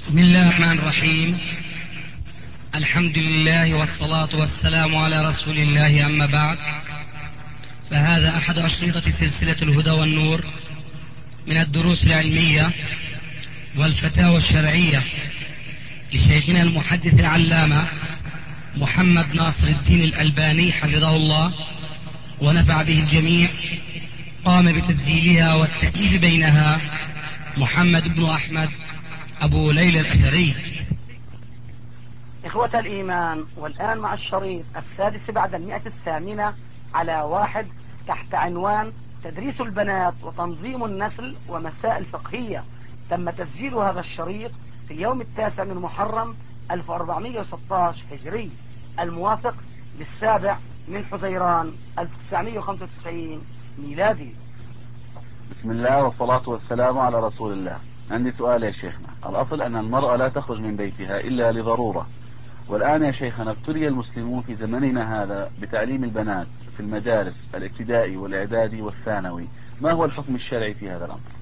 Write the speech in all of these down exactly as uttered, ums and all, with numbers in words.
بسم الله الرحمن الرحيم. الحمد لله والصلاة والسلام على رسول الله، أما بعد، فهذا أحد أشرطة سلسلة الهدى والنور من الدروس العلمية والفتاوى الشرعية لشيخنا المحدث العلامة محمد ناصر الدين الألباني حفظه الله ونفع به الجميع. قام بتسجيلها والتأليف بينها محمد بن أحمد أبو ليلى الأثري. إخوة الإيمان، والآن مع الشريط السادس بعد المئة الثامنة على واحد تحت عنوان تدريس البنات وتنظيم النسل ومسائل فقهية. تم تسجيل هذا الشريط في اليوم التاسع من محرم ألف وأربعمئة وستة عشر هجري، الموافق للسابع من حزيران ألف وتسعمئة وخمسة وتسعين ميلادي. بسم الله والصلاة والسلام على رسول الله. عندي سؤال يا شيخنا. الأصل أن المرأة لا تخرج من بيتها إلا لضرورة، والآن يا شيخنا ابتلي المسلمون في زمننا هذا بتعليم البنات في المدارس الابتدائي والإعدادي والثانوي، ما هو الحكم الشرعي في هذا الأمر؟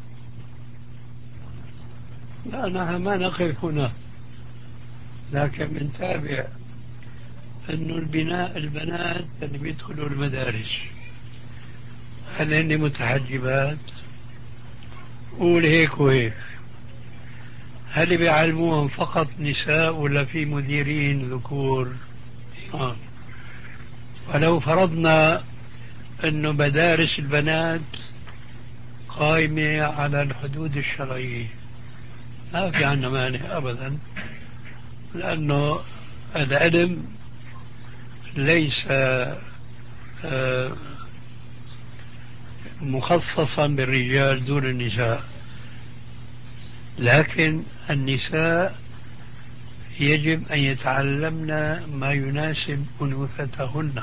لا، نحن ما نقف هنا، لكن بنتابع أنه البناء البنات اللي بيدخلوا المدارس هل هن متحجبات؟ قول هيك وهيك. هل بيعلموهم فقط نساء ولا في مديرين ذكور؟ آه. ولو فرضنا أنه مدارس البنات قائمة على الحدود الشرعية، ما في عنا مانع أبدا، لأنه العلم ليس آه مخصصا بالرجال دون النساء، لكن النساء يجب أن يتعلمن ما يناسب أنوثتهن.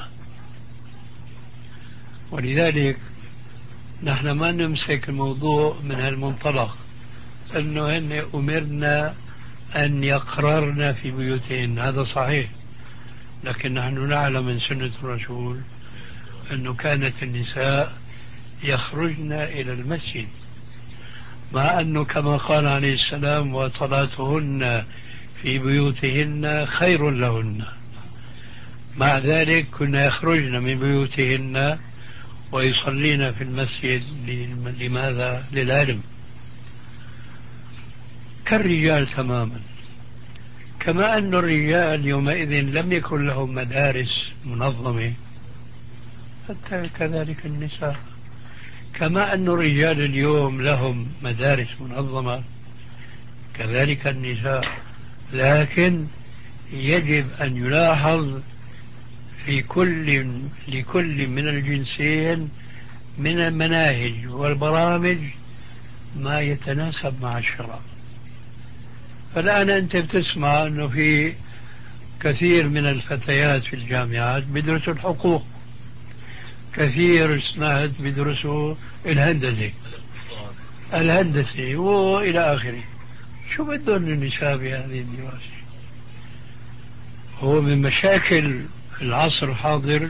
ولذلك نحن ما نمسك الموضوع من هالمنطلق أنه هن أمرنا أن يقررن في بيوتهن، هذا صحيح، لكن نحن نعلم من سنة الرسول أنه كانت النساء يخرجن إلى المسجد، مع أنه كما قال عليه السلام وصلاتهن في بيوتهن خير لهن. مع ذلك كنا يخرجن من بيوتهن ويصلين في المسجد. لماذا؟ للعلم، كالرجال تماما. كما أن الرجال يومئذ لم يكن لهم مدارس منظمة، حتى كذلك النساء. كما أن الرجال اليوم لهم مدارس منظمة، كذلك النساء. لكن يجب أن يلاحظ في كل لكل من الجنسين من المناهج والبرامج ما يتناسب مع الشرع. فالآن أنت بتسمع أنه في كثير من الفتيات في الجامعات بيدرسوا الحقوق، كثير سمعت بيدرسوا الهندسة الهندسة وإلى آخره. شو بدهم النساء بهذه الدراسة؟ هو من مشاكل العصر الحاضر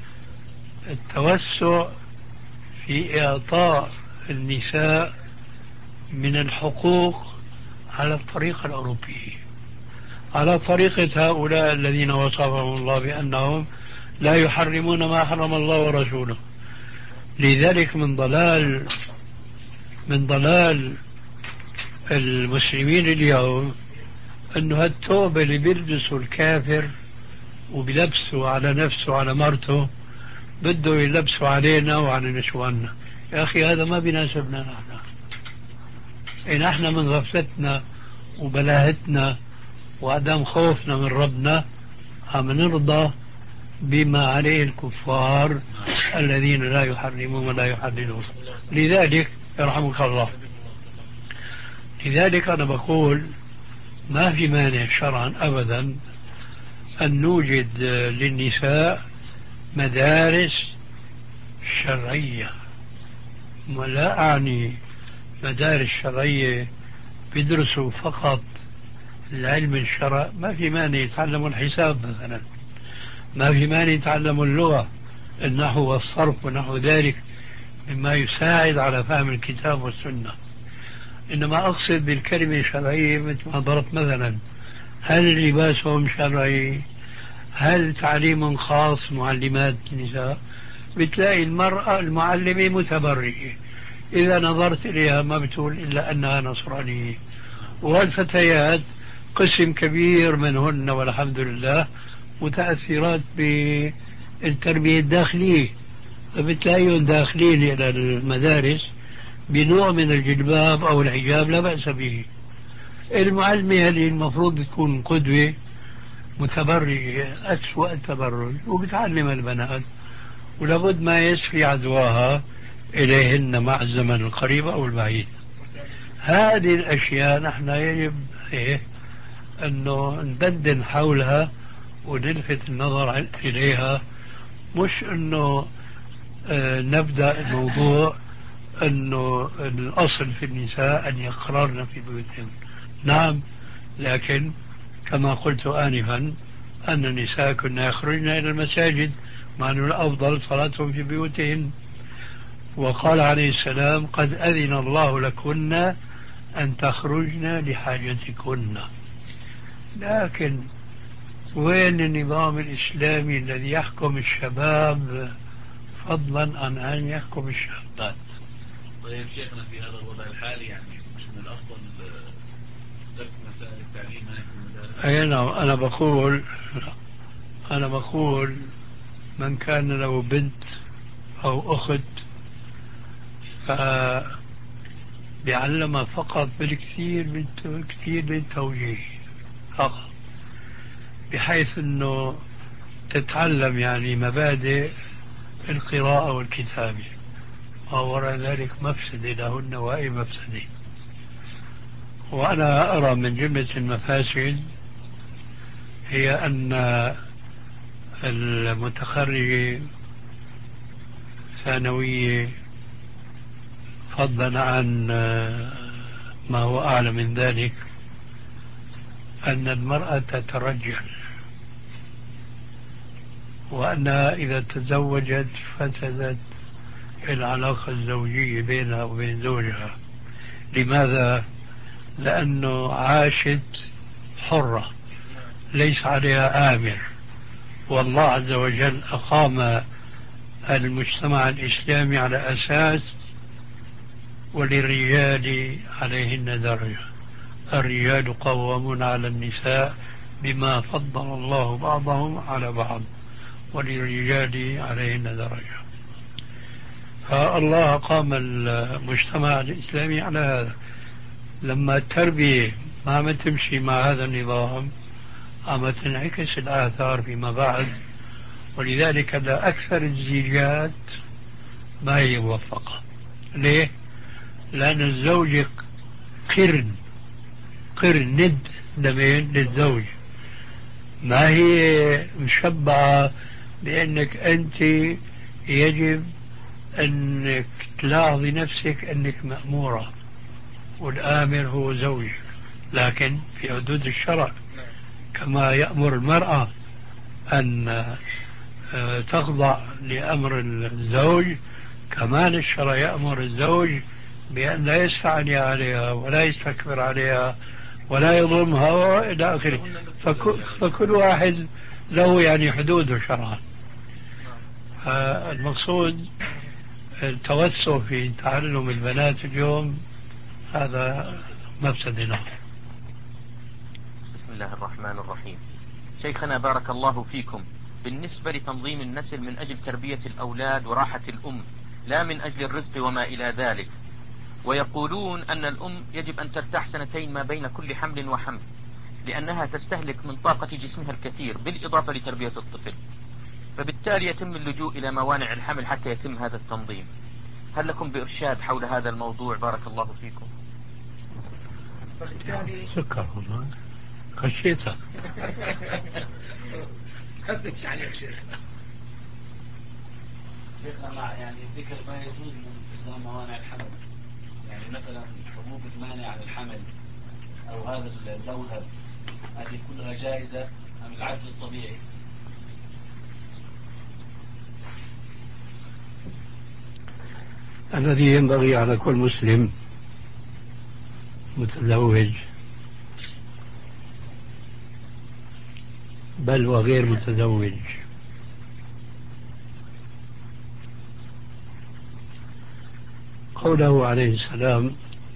التوسع في إعطاء النساء من الحقوق على الطريقة الأوروبية، على طريقة هؤلاء الذين وصفهم الله بأنهم لا يحرمون ما حرم الله ورسوله. لذلك من ضلال من ضلال المسلمين اليوم أنه هالثوب اللي بيلبسه الكافر وبيلبسه على نفسه على مرته بده يلبسه علينا وعلى نسواننا. يا أخي هذا ما بيناسبنا نحن. إن احنا من غفلتنا وبلاهتنا وعدم خوفنا من ربنا عم نرضى بما عليه الكفار الذين لا يحرمون ولا يحللون. لذلك يرحمك الله، لذلك أنا بقول ما في مانع شرعا أبدا أن نوجد للنساء مدارس شرعية. ولا أعني مدارس شرعية بيدرسوا فقط العلم الشرع، ما في مانع يتعلموا الحساب مثلا، ما في مانع يتعلموا اللغة، النحو والصرف ونحو ذلك مما يساعد على فهم الكتاب والسنة. إنما أقصد بالكلمة الشرعية مثل ما ضربت مثلا، هل لباسهم شرعي؟ هل تعليم خاص معلمات النساء؟ بتلاقي المرأة المعلمة متبرجة، إذا نظرت إليها ما بتقول إلا أنها نصرانية. والفتيات قسم كبير منهن والحمد لله متأثرات بالتربية الداخلية، فبتلاقيهم داخلين إلى المدارس بنوع من الجلباب أو الحجاب لا بأس به. المعلمة هذه المفروض تكون قدوة، متبرجة أسوأ التبرج وبتعلم البنات، ولابد ما يسفي عدواها إليهن مع الزمن القريب أو البعيد. هذه الأشياء نحن يجب إيه أنه ندندن حولها ونلفت النظر إليها، مش أنه آه نبدأ الموضوع أنه الأصل في النساء أن يقررن في بيوتهن. نعم، لكن كما قلت آنفا أن النساء كنا يخرجن إلى المساجد، مع أن الأفضل صلاتهم في بيوتهن. وقال عليه السلام: قد أذن الله لكن أن تخرجن لحاجتكن. لكن وين النظام الإسلامي الذي يحكم الشباب فضلا عن أن يحكم الشابات؟ طيب شيخنا، في هذا الوضع الحالي يعني مش من الأفضل ترك مسائل التعليم هناك في المدارس؟ أي نعم، أنا بقول أنا بقول من كان له بنت أو أخت فبيعلمها فقط بالكثير بالكثير بالتوجيه فقط، بحيث أنه تتعلم يعني مبادئ القراءة والكتابة، ووراء ذلك مفسدة لهن وأي مفسدة. وأنا أرى من جملة المفاسد هي أن المتخرجة ثانوية فضلا عن ما هو أعلى من ذلك أن المرأة تترجل، وأنها إذا تزوجت فسدت العلاقة الزوجية بينها وبين زوجها. لماذا؟ لأنه عاشت حرة ليس عليها آمر، والله عز وجل أقام المجتمع الإسلامي على أساس وللرجال عليهن درجة، الرجال قوامون على النساء بما فضل الله بعضهم على بعض، وللرجال عليهن درجة. فالله قام المجتمع الإسلامي على هذا. لما التربية ما عم تمشي مع هذا النظام عم تنعكس الآثار فيما بعد، ولذلك أكثر الزيجات ما هي موفقة. ليه؟ لأن الزوج قرن قرن ند لمين؟ للزوج. ما هي مشبعة بأنك أنت يجب أنك تلاحظي نفسك أنك مأمورة والآمر هو زوجك، لكن في حدود الشرع، كما يأمر المرأة أن تخضع لأمر الزوج، كمان الشرع يأمر الزوج بأن لا يستعلي عليها ولا يستكبر عليها ولا يظلمها وإلى آخره. فكل, فكل واحد له يعني حدوده شرعا. المقصود التوسع في تعلم البنات اليوم هذا مفسدنا. بسم الله الرحمن الرحيم. شيخنا بارك الله فيكم، بالنسبة لتنظيم النسل من أجل تربية الأولاد وراحة الأم لا من أجل الرزق وما إلى ذلك، ويقولون أن الأم يجب أن ترتاح سنتين ما بين كل حمل وحمل لأنها تستهلك من طاقة جسمها الكثير بالإضافة لتربية الطفل، فبالتالي يتم اللجوء إلى موانع الحمل حتى يتم هذا التنظيم. هل لكم بإرشاد حول هذا الموضوع؟ بارك الله فيكم. سكر والله خشيتها. مش عليك شيخنا. شيخنا مع يعني ذكر ما يجوز من استخدام موانع الحمل، يعني مثلا حبوب المانع عن الحمل أو هذا اللوثب، هذه كلها جائزة أم العدل الطبيعي؟ الذي ينبغي على كل مسلم متزوج بل وغير متزوج. قوله عليه السلام: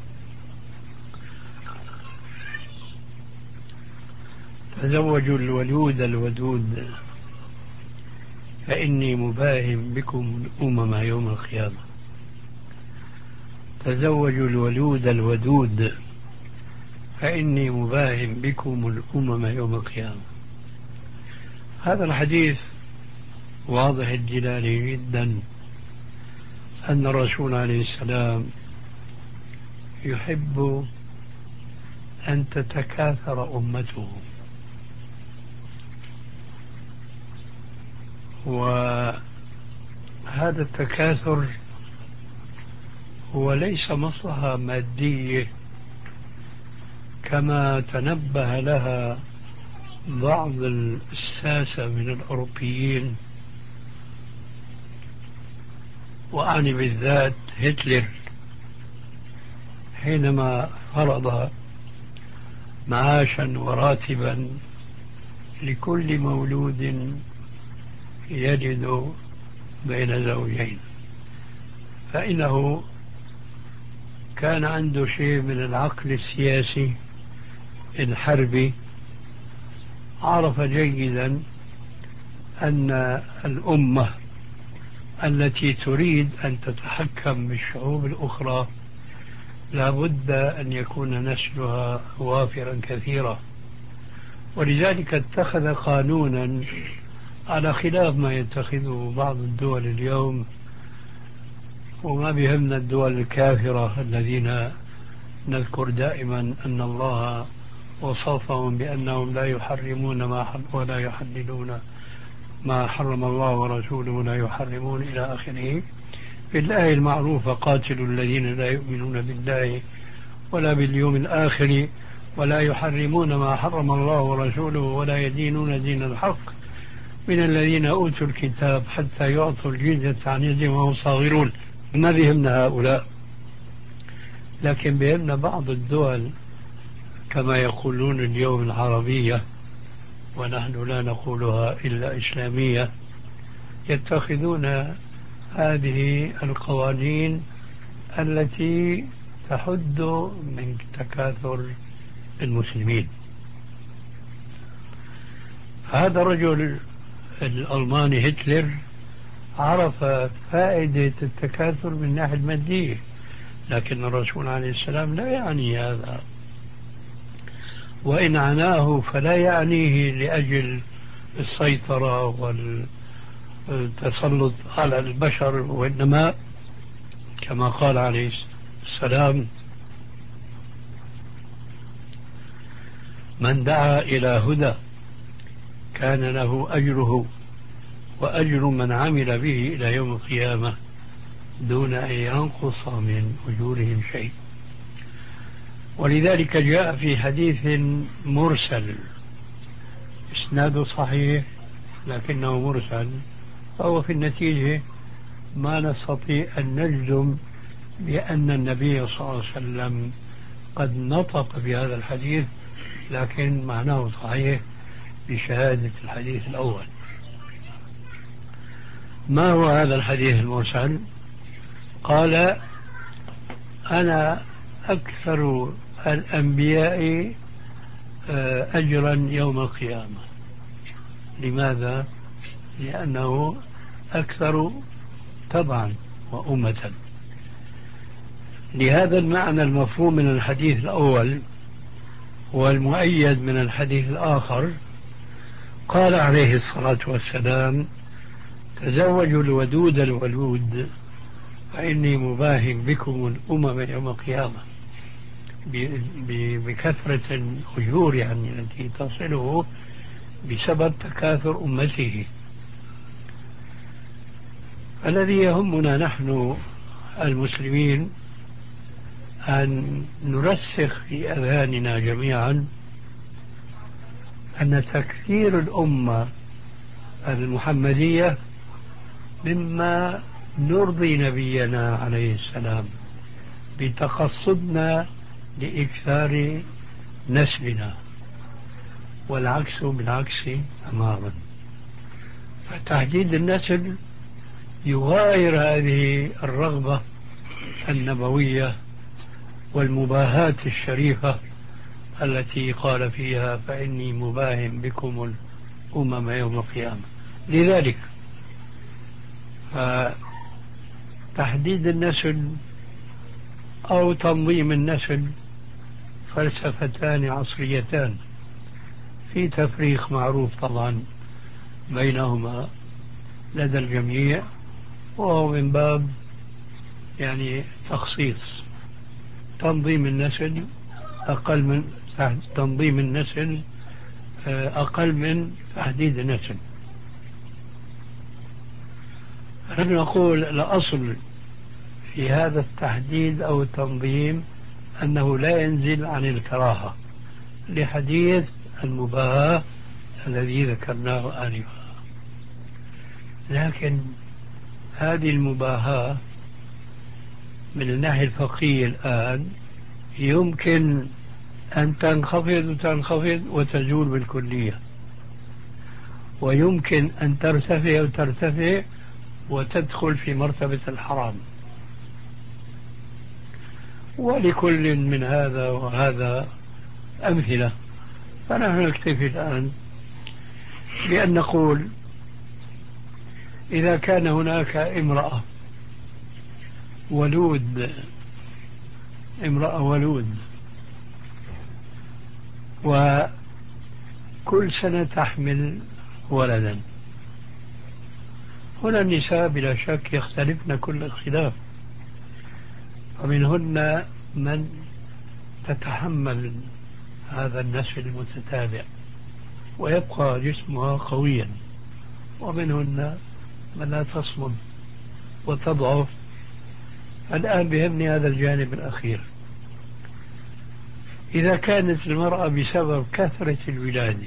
تزوجوا الولود الودود فإني مباهم بكم الأمم يوم القيامة. تزوجوا الولود الودود فإني مباهم بكم الأمم يوم القيامة. هذا الحديث واضح الدلالة جدا أن الرسول عليه السلام يحب أن تتكاثر أمته، وهذا التكاثر هو ليس مصلحة مادية كما تنبه لها بعض الساسة من الأوروبيين، وأعني بالذات هتلر حينما فرض معاشا وراتبا لكل مولود يجد بين زوجين، فإنه كان عنده شيء من العقل السياسي الحربي، عرف جيدا أن الأمة التي تريد أن تتحكم بالشعوب الأخرى لا بد أن يكون نسلها وافرا كثيرا، ولذلك اتخذ قانونا على خلاف ما يتخذه بعض الدول اليوم، وما بهمنا الدول الكافرة الذين نذكر دائما أن الله وصفهم بأنهم لا يحرمون ما حرم ولا يحللون ما حرم الله ورسوله ولا يحرمون إلى آخره. في الآية المعروفة: قاتلوا الذين لا يؤمنون بالله ولا باليوم الآخر ولا يحرمون ما حرم الله ورسوله ولا يدينون دين الحق من الذين أوتوا الكتاب حتى يعطوا الجزية عن يد وهم صاغرون. ما بهمنا هؤلاء، لكن بهمنا بعض الدول كما يقولون اليوم العربية، ونحن لا نقولها إلا إسلامية، يتخذون هذه القوانين التي تحد من تكاثر المسلمين. هذا الرجل الألماني هتلر عرف فائدة التكاثر من الناحية المادية، لكن الرسول عليه السلام لا يعني هذا، وإن عناه فلا يعنيه لأجل السيطرة والتسلط على البشر، وإنما كما قال عليه السلام: من دعا إلى هدى كان له أجره وأجر من عمل به إلى يوم القيامة دون أن ينقص من أجورهم شيء. ولذلك جاء في حديث مرسل إسناده صحيح لكنه مرسل، فهو في النتيجة ما نستطيع أن نجزم بأن النبي صلى الله عليه وسلم قد نطق بهذا الحديث، لكن معناه صحيح بشهادة الحديث الأول. ما هو هذا الحديث المرسل؟ قال: أنا أكثر الأنبياء أجرا يوم القيامة. لماذا؟ لأنه أكثر تبعا وأمة. لهذا المعنى المفهوم من الحديث الأول والمؤيد من الحديث الآخر قال عليه الصلاة والسلام: تزوجوا الودود الولود فإني مباهم بكم الأمم يوم القيامة، بكثرة الأجور يعني التي تصله بسبب تكاثر أمته. الذي يهمنا نحن المسلمين أن نرسخ في أذهاننا جميعا أن تكثير الأمة المحمدية مما نرضي نبينا عليه السلام بتقصدنا لإكثار نسلنا، والعكس بالعكس تماما. فتحديد النسل يغاير هذه الرغبة النبوية والمباهاة الشريفة التي قال فيها فإني مباهم بكم الأمم يوم القيامة. لذلك تحديد النسل أو تنظيم النسل فلسفتان عصريتان في تفريق معروف طبعا بينهما لدى الجميع، وهو من باب يعني تخصيص. تنظيم النسل أقل من تنظيم النسل أقل من تحديد النسل. نحن نقول الأصل في هذا التحديد أو التنظيم أنه لا ينزل عن الكراهة لحديث المباهاة الذي ذكرناه آنفا. لكن هذه المباهاة من الناحية الفقهية الآن يمكن أن تنخفض وتنخفض وتزول بالكلية، ويمكن أن ترتفع وترتفع وتدخل في مرتبة الحرام. ولكل من هذا وهذا أمثلة. فنحن نكتفي الآن بأن نقول إذا كان هناك امرأة ولود امرأة ولود وكل سنة تحمل ولدا، هنا النساء بلا شك يختلفن كل اختلاف، ومنهن من تتحمل هذا النسل المتتابع ويبقى جسمها قويا، ومنهن من لا تصمد وتضعف. الآن بهمني هذا الجانب الأخير. إذا كانت المرأة بسبب كثرة الولادة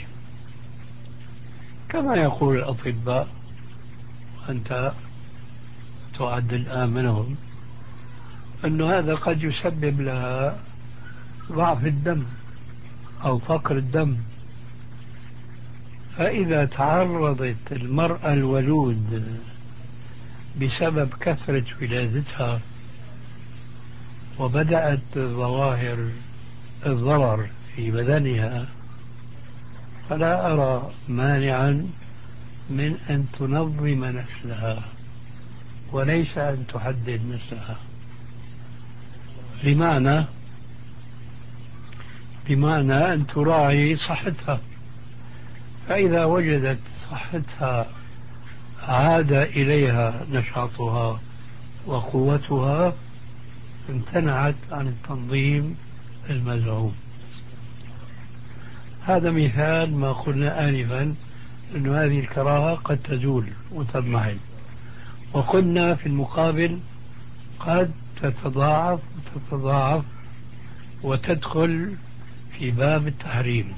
كما يقول الأطباء، وأنت تعد الآن منهم، أن هذا قد يسبب لها ضعف الدم أو فقر الدم، فإذا تعرضت المرأة الولود بسبب كثرة ولادتها وبدأت ظواهر الضرر في بدنها، فلا أرى مانعا من أن تنظم نسلها وليس أن تحدد نسلها. بمعنى بمعنى أن تراعي صحتها، فإذا وجدت صحتها عاد إليها نشاطها وقوتها امتنعت عن التنظيم المزعوم. هذا مثال ما قلنا آنفا أن هذه الكراهة قد تزول وتضمحل، وقلنا في المقابل قد تتضاعف وتتضاعف وتدخل في باب التحريم.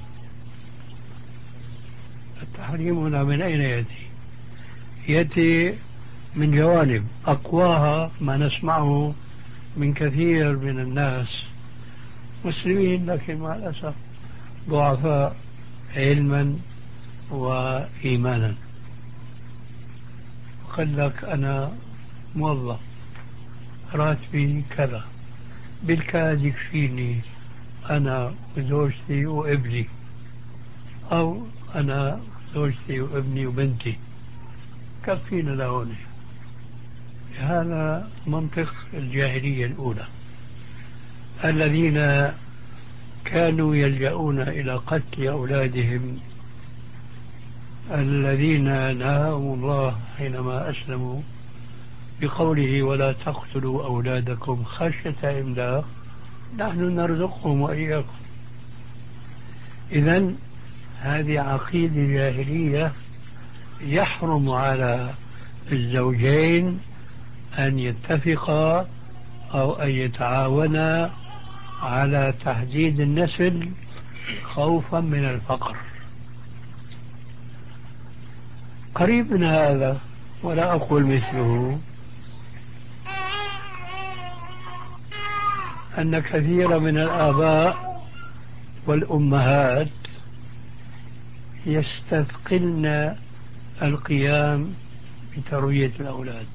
التحريم هنا من أين يأتي؟ يأتي من جوانب أقواها ما نسمعه من كثير من الناس مسلمين لكن مع الأسف ضعفاء علما وإيمانا، وقال لك أنا موظف راتبي كذا بالكاد يكفيني أنا وزوجتي وابني، أو أنا زوجتي وابني وبنتي كفينا لهون. هذا منطق الجاهلية الأولى الذين كانوا يلجؤون إلى قتل أولادهم الذين نهاهم الله حينما أسلموا بقوله ولا تقتلوا أولادكم خشية إملاق نحن نرزقهم وإياكم. إذن هذه عقيدة جاهلية يحرم على الزوجين أن يتفقا أو أن يتعاونا على تحديد النسل خوفا من الفقر. قريب من هذا ولا أقول مثله أن كثير من الآباء والأمهات يستثقلن القيام بتربية الأولاد.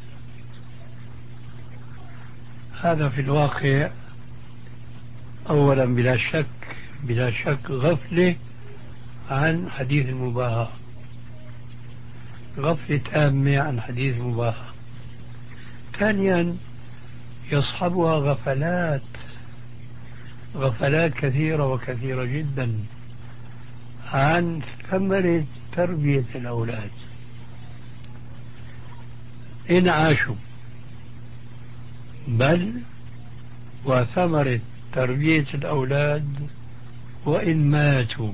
هذا في الواقع أولا بلا شك بلا شك غفلة عن حديث المباهاة، غفلة تامة عن حديث المباهاة. ثانيا يصحبها غفلات غفلات كثيرة وكثيرة جدا عن ثمرة تربية الأولاد إن عاشوا، بل وثمرة تربية الأولاد وإن ماتوا.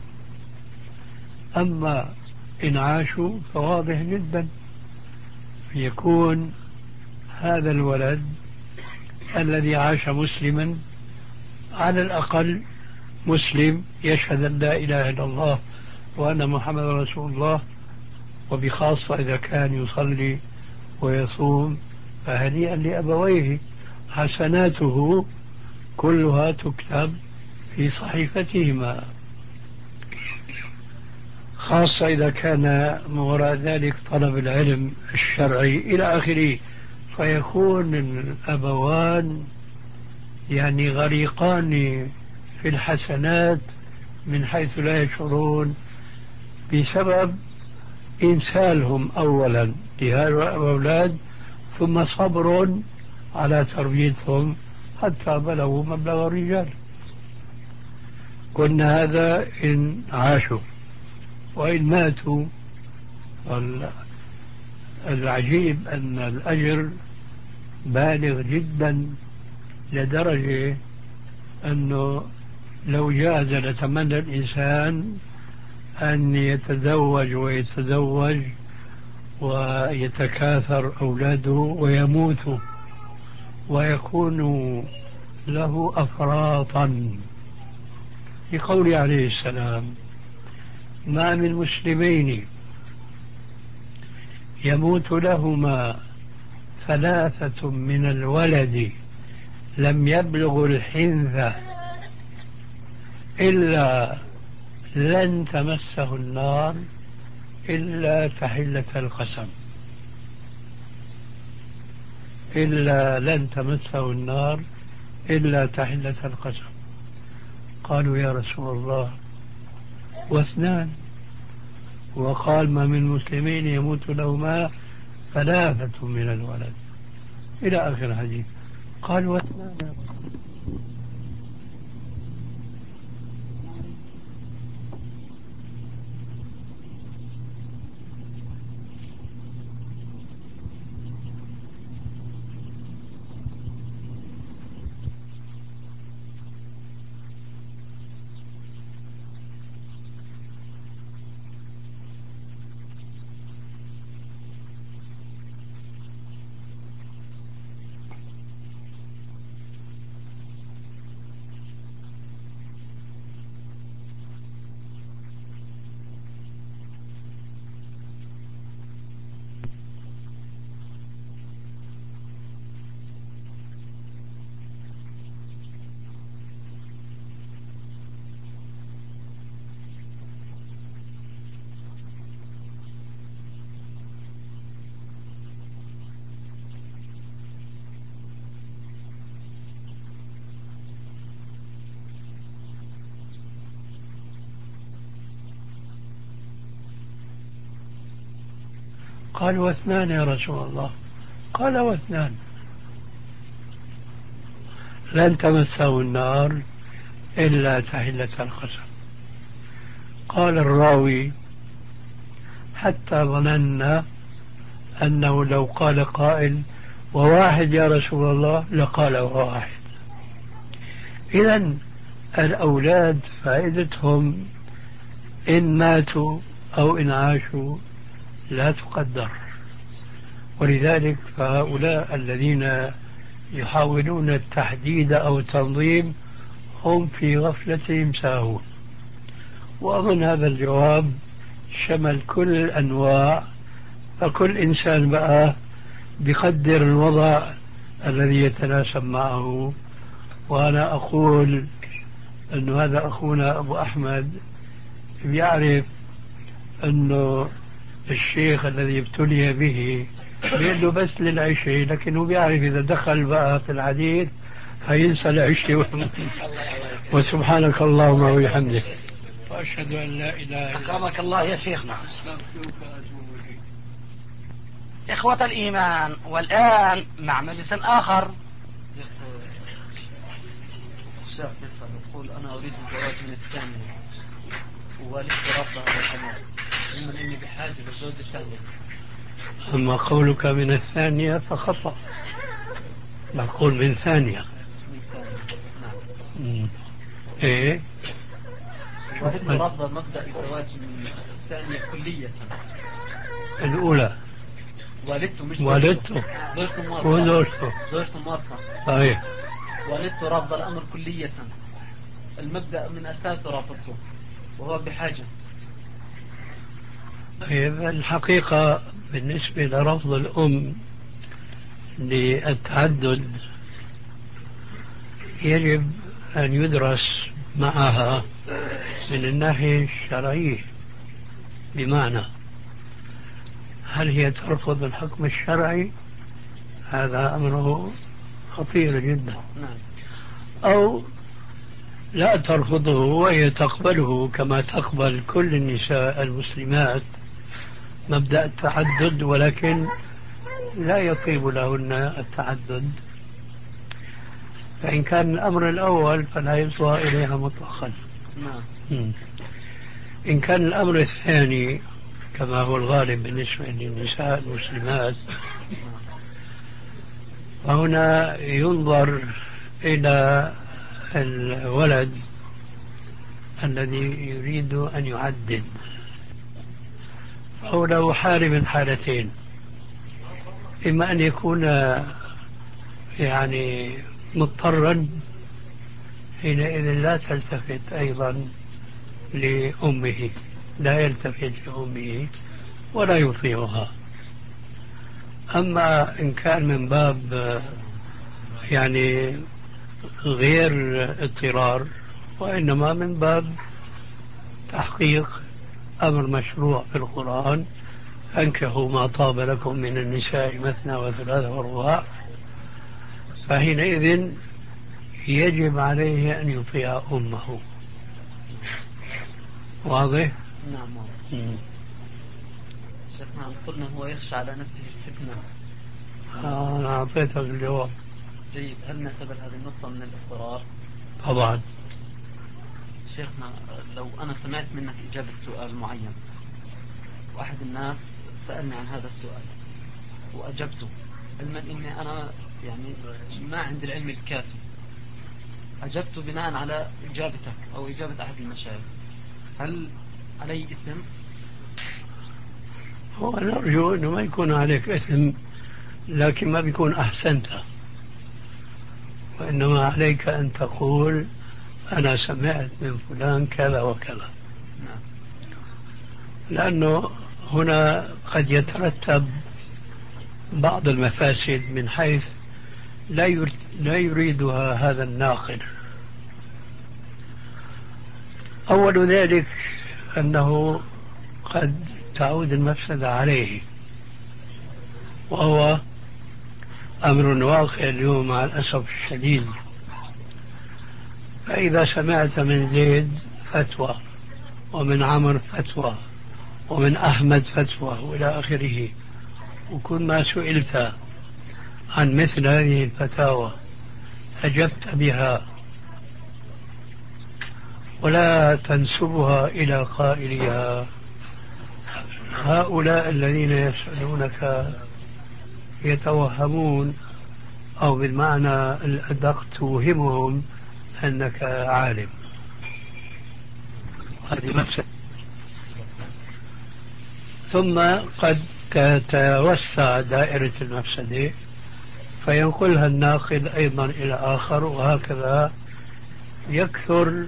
أما إن عاشوا فواضح جدا يكون هذا الولد الذي عاش مسلما، على الأقل مسلم يشهد أن لا إله إلا الله وأن محمد رسول الله، وبخاصة إذا كان يصلي ويصوم فهنيئا لأبويه، حسناته كلها تكتب في صحيفتهما، خاصة إذا كان من وراء ذلك طلب العلم الشرعي إلى آخره، فيكون الأبوان يعني غريقان في الحسنات من حيث لا يشعرون، بسبب إنسالهم أولا لهؤلاء الأولاد، ثم صبر على تربيتهم حتى بلغوا مبلغ الرجال. قلنا هذا إن عاشوا، وإن ماتوا العجيب أن الأجر بالغ جدا، لدرجة أنه لو جاز لتمنى الإنسان أن يتزوج ويتزوج ويتكاثر أولاده ويموتوا ويكون له أفراطا، لقول عليه السلام: ما من مسلمين يموت لهما ثلاثة من الولد لم يبلغ الحنثة إلا لن تمسه النار إلا تحلة القسم، إلا لن تمسه النار إلا تحلة القسم. قالوا يا رسول الله واثنان؟ وقال: ما من مسلمين يموت لهما ثلاثة من الولد، إلى آخر الحديث. قال: واثنان؟ قال: واثنان يا رسول الله؟ قال: واثنان لن تمسه النار إلا تحلة القسم. قال الراوي: حتى ظننا أنه لو قال قائل وواحد يا رسول الله لقال واحد. إذن الأولاد فائدتهم إن ماتوا أو إن عاشوا لا تقدر، ولذلك فهؤلاء الذين يحاولون التحديد أو التنظيم هم في غفلتهم ساهون. وأظن هذا الجواب شمل كل الأنواع، فكل إنسان بقى بقدر الوضع الذي يتناسب معه وأنا أقول أن هذا أخونا أبو أحمد بيعرف أنه الشيخ الذي ابتلي به بيده بس للعشاء، لكنه بيعرف إذا دخل بقى في الحديث هينسى العشاء. وسبحانك اللهم وبحمدك وأشهد أن لا إله إلا أنت أكرمك الله يا شيخنا. إخوة الإيمان، والآن مع مجلس آخر. الشيخ يقول أنا أريد الزواج من الثانية ووالدتي رافضة هذا الأمر، ثم إني بحاجة للزوج الثاني. أما قولك من الثانية فخطأ، نقول من ثانية. من ثانية نعم. مم. إيه والدتي رافضة مبدأ الزواج من الثانية كلية. الأولى والدته مش والدته زوجته مرة وزوجته زوجته مرة صحيح. والدته رافضة الأمر كلية، المبدأ من أساسه رافضته وهو بحاجة. طيب الحقيقة بالنسبة لرفض الأم للتعدد يجب أن يدرس معها من الناحية الشرعية، بمعنى هل هي ترفض الحكم الشرعي؟ هذا أمره خطير جدا. أو لا ترفضه وهي تقبله كما تقبل كل النساء المسلمات مبدأ التعدد، ولكن لا يطيب لهن التعدد. فإن كان الأمر الأول فلا يصغى إليها مطلقا. نعم. إن كان الأمر الثاني كما هو الغالب بالنسبة للنساء المسلمات فهنا ينظر إلى الولد الذي يريد أن يعدد، فهو له حال من حالتين: إما أن يكون يعني مضطرا، حينئذ لا تلتفت أيضا لأمه، لا يلتفت لأمه ولا يطيعها. أما إن كان من باب يعني غير اضطرار وإنما من باب تحقيق أمر مشروع في القرآن: أنكحوا ما طاب لكم من النساء مثنى وثلاث ورباع، فحينئذ يجب عليه أن يطيع أمه. واضح؟ نعم. شيخنا قلنا هو يخشى على نفسه الفتنة. آه أنا أعطيتك الجواب. جيد. هل نعتبر هذه النقطة من الاضطرار؟ طبعا. شيخنا لو أنا سمعت منك إجابة سؤال معين وأحد الناس سألني عن هذا السؤال وأجبته، علما إني أنا يعني ما عندي العلم الكافي، أجبت بناء على إجابتك أو إجابة أحد المشايخ، هل علي إثم؟ هو نرجو أنه ما يكون عليك إثم، لكن ما بيكون أحسنت، وإنما عليك أن تقول أنا سمعت من فلان كذا وكذا. لأنه هنا قد يترتب بعض المفاسد من حيث لا يريدها هذا الناقل. أول ذلك أنه قد تعود المفسدة عليه، وهو أمر واقع اليوم مع الأسف الشديد. فإذا سمعت من زيد فتوى ومن عمر فتوى ومن أحمد فتوى وإلى آخره، وكل ما سئلت عن مثل هذه الفتاوى أجبت بها ولا تنسبها إلى قائلها، هؤلاء الذين يسألونك يتوهمون أو بالمعنى الأدق توهمهم أنك عالم. هذه مفسدة. ثم قد تتوسع دائرة المفسدة فينقلها الناقل أيضا إلى آخر، وهكذا يكثر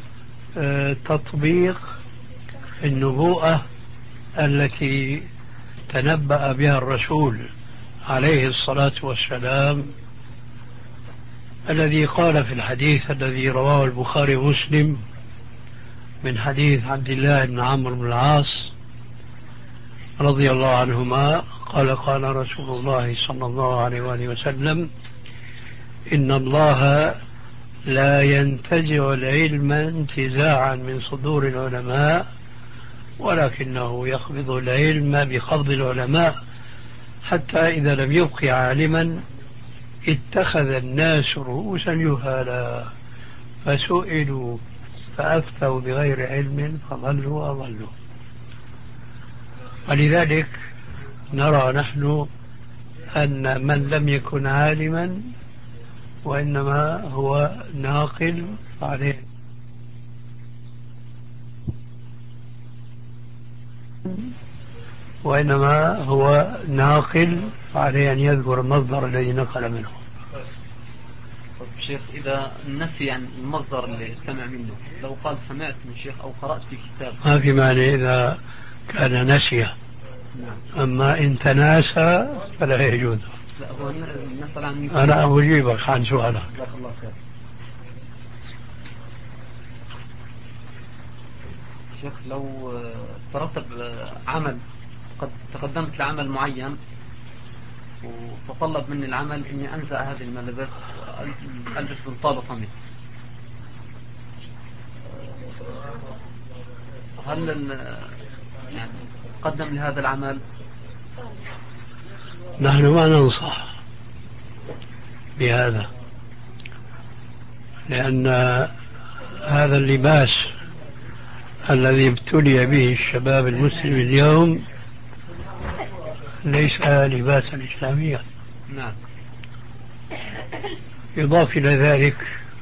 تطبيق النبوءة التي تنبأ بها الرسول عليه الصلاة والسلام الذي قال في الحديث الذي رواه البخاري ومسلم من حديث عبد الله بن عمرو بن العاص رضي الله عنهما قال قال رسول الله صلى الله عليه وآله وسلم: إن الله لا ينتزع العلم انتزاعا من صدور العلماء، ولكنه يقبض العلم بقبض العلماء، حتى إذا لم يبق عالما اتخذ الناس رؤوسا جهالا فسئلوا فأفتوا بغير علم فضلوا وأضلوا. ولذلك نرى نحن أن من لم يكن عالما وإنما هو ناقل عليه وإنما هو ناقل عليه أن يذكر المصدر الذي نقل منه. شيخ إذا نسي عن المصدر اللي سمع منه، لو قال سمعت من شيخ أو قرأت في كتاب، ما في معنى إذا كان نسي. نعم. أما إن تناسى فلا يجوز. لا هو نسأل عن أنا أجيبك عن سؤالك. جزاك الله خير. شيخ لو ترتب عمل، قد تقدمت لعمل معين وتطلب مني العمل اني انزع هذه الملابس والبس بنطال وقميص، هل يعني قدم لهذا العمل؟ نحن ما ننصح بهذا، لأن هذا اللباس الذي ابتلي به الشباب المسلم اليوم ليس لباسا إسلاميا. نعم. يضاف إلى ذلك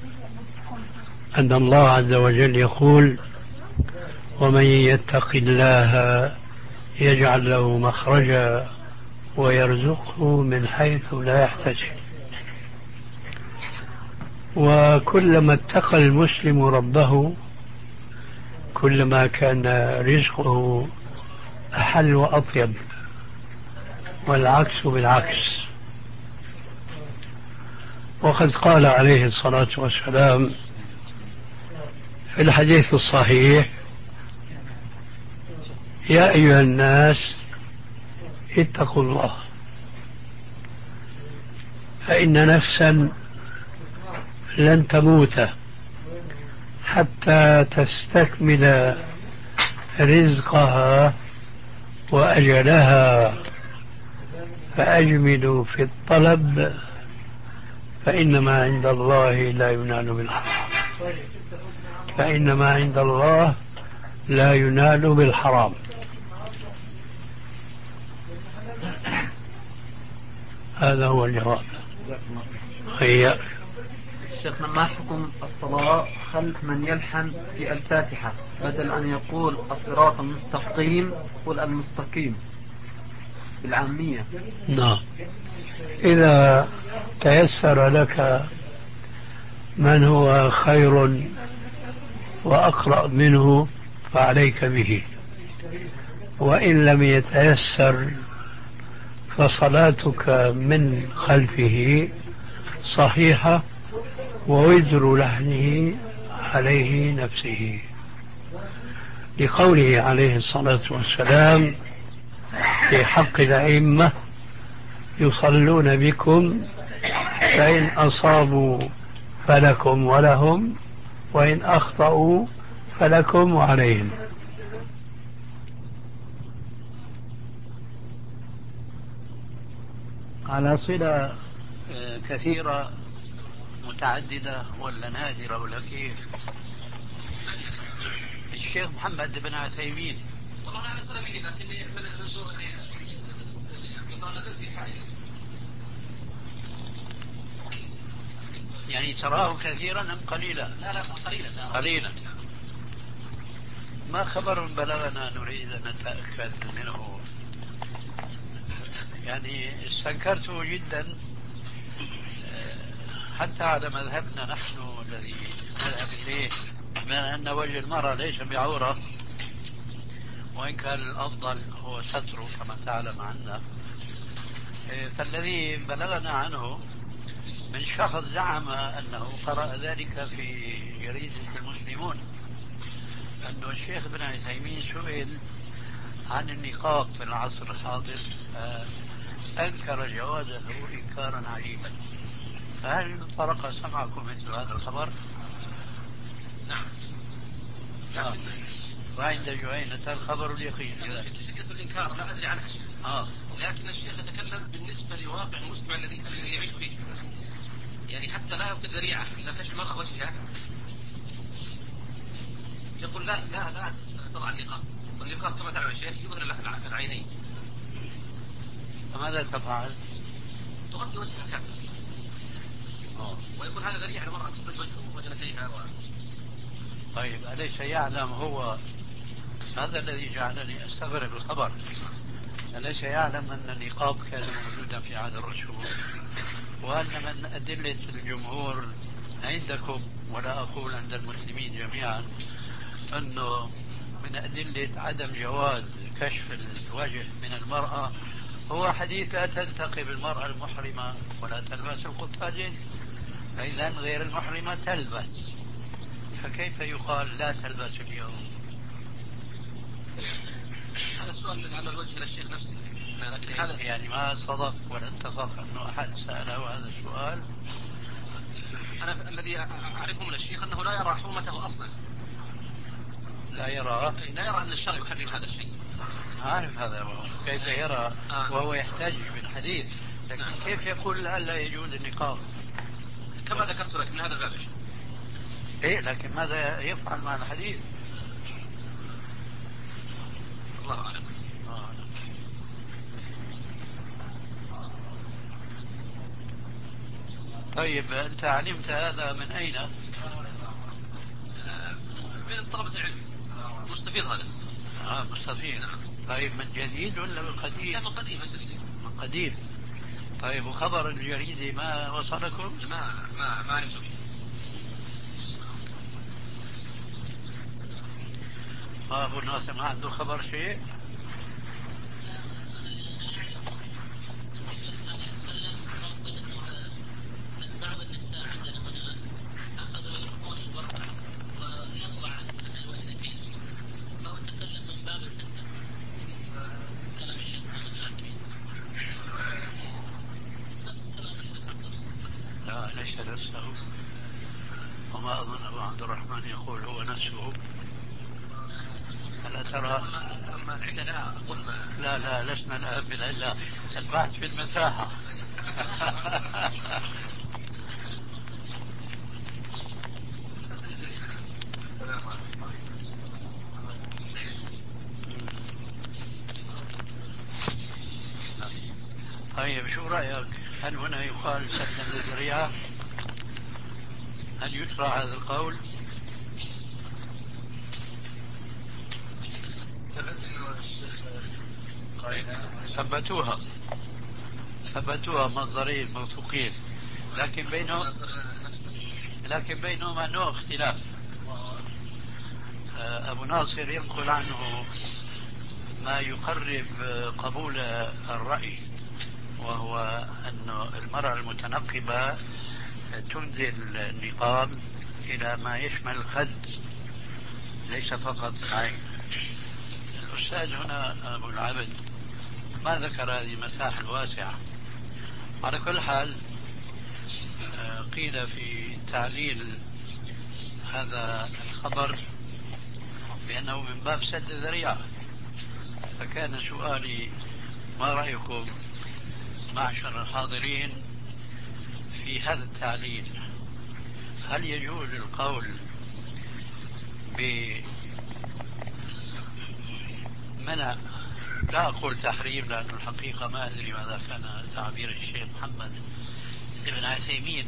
أن الله عز وجل يقول: ومن يتق الله يجعل له مخرجا ويرزقه من حيث لا يحتسب. وكلما اتقى المسلم ربه كلما كان رزقه أحل وأطيب، والعكس بالعكس. وقد قال عليه الصلاة والسلام في الحديث الصحيح: يا أيها الناس اتقوا الله، فإن نفسا لن تموت حتى تستكمل رزقها وأجلها، فأجملوا في الطلب فإنما عند الله لا ينال بالحرام فإنما عند الله لا ينال بالحرام. هذا هو الجواب. هيا شيخنا، ما حكم الصلاة خلف من يلحن في الفاتحة بدل أن يقول الصراط المستقيم يقول المستقيم بالعامية؟ نعم. إذا تيسر لك من هو خير وأقرأ منه فعليك به، وإن لم يتيسر فصلاتك من خلفه صحيحة ووزر لحنه عليه نفسه، لقوله عليه الصلاة والسلام في حق الأئمة: يصلون بكم فإن أصابوا فلكم ولهم وإن أخطأوا فلكم وعليهم. على صلة كثيرة متعددة ولا نادرة ولا كيف؟ الشيخ محمد بن عثيمين طبعا على صلة به، لكن من الرسول يعني تراه كثيرا أم قليلا؟ لا لا قليلا. قليلا. ما خبر بلغنا نريد أن نتأكد منه، يعني استنكرته جدا حتى على مذهبنا نحن الذي نذهب إليه من أن وجه المرأة ليس بعورة، وإن كان الأفضل هو ستره كما تعلم عنا. فالذي بلغنا عنه من شخص زعم أنه قرأ ذلك في جريدة المسلمون، أنه الشيخ ابن عثيمين سئل عن النقاب في العصر الحاضر أنكر جوازه إنكارا عجيبا. فهل طرق سمعكم مثل هذا الخبر؟ نعم. آه. وعند جهينة الخبر اليقين. شدة الإنكار لا أدري عنها شيء. آه. لكن الشيخ يتكلم بالنسبة لواقع المجتمع الذي يعيش فيه، يعني حتى لا يصير ذريعة إلى كشف المرأة وجهها. يقول لا لا لا تضع النقاب، والنقاب كما تعلم يا شيخ يظهر العينين. فماذا تفعل؟ تغطي وجهها كاملا. ويكون هذا ذريعة للمرأة تخرج وجنتيها و... طيب أليس يعلم هو، هذا الذي جعلني أستغرب الخبر، أليس يعلم أن النقاب كان موجودا في عهد الرسول، وأن من أدلة الجمهور عندكم ولا أقول عند المسلمين جميعا أنه من أدلة عدم جواز كشف الوجه من المرأة هو حديث لا تنتقب المرأة المحرمة ولا تلبس القفازين، فإذا غير المحرمة تلبس، فكيف يقال لا تلبس اليوم؟ هذا السؤال لعل الوجه للشيخ نفسه، لكن هذا يعني ما صدف ولا اتفق أنه أحد سأله هذا السؤال. أنا الذي أعرفه من الشيخ أنه لا يرى حرمته أصلا. لا يرى لا يرى أن الشرع يحرم هذا الشيء. عارف هذا وهو. كيف يرى آه. وهو يحتاج بالحديث، لكن نعم. كيف يقول لا يجوز النقاب كما ذكرت لك من هذا الباب؟ إيه، لكن ماذا يفعل مع الحديث؟ الله أعلم. آه. طيب أنت علمت هذا من أين؟ من طلبة العلم. مستفيض هذا. آه مستفيض. نعم. طيب من جديد ولا من قديم؟ لا من قديم. من قديم. طيب وخبر الجريدة ما وصلكم؟ ما ما ما علمت به. آه أبو الناصر ما عنده خبر شيء؟ بعض النساء عندنا هنا أخذوا يلقون البرقع ويضع على الوجنتين، فهو تكلم من باب الفتنة كلام الشيخ محمد العثيمين. نفس كلام الشيخ عبد الله. لا ليس نفسه، وما أظن أبو عبد الرحمن يقول هو نفسه. ألا ترى؟ عندنا أقول لا لا لسنا الآن بالعلة، البحث في المساحة. طيب شو رأيك؟ هل هنا يقال سدا للذريعة؟ هل يشرع هذا القول؟ ثبتوها ثبتوها مصدرين موثوقين، لكن بينهم لكن بينهما نوع اختلاف. أبو ناصر ينقل عنه ما يقرب قبول الرأي، وهو أن المرأة المتنقبة تنزل النقاب إلى ما يشمل الخد ليس فقط العين. الأستاذ هنا أبو العبد ما ذكر هذه المساحة الواسعة. على كل حال قيل في تعليل هذا الخبر بأنه من باب سد الذريعة، فكان سؤالي ما رأيكم معشر الحاضرين في هذا التعليل؟ هل يجوز القول بمنع، لا أقول تحريم لأن الحقيقة ما أدري ماذا كان تعبير الشيخ محمد ابن عثيمين،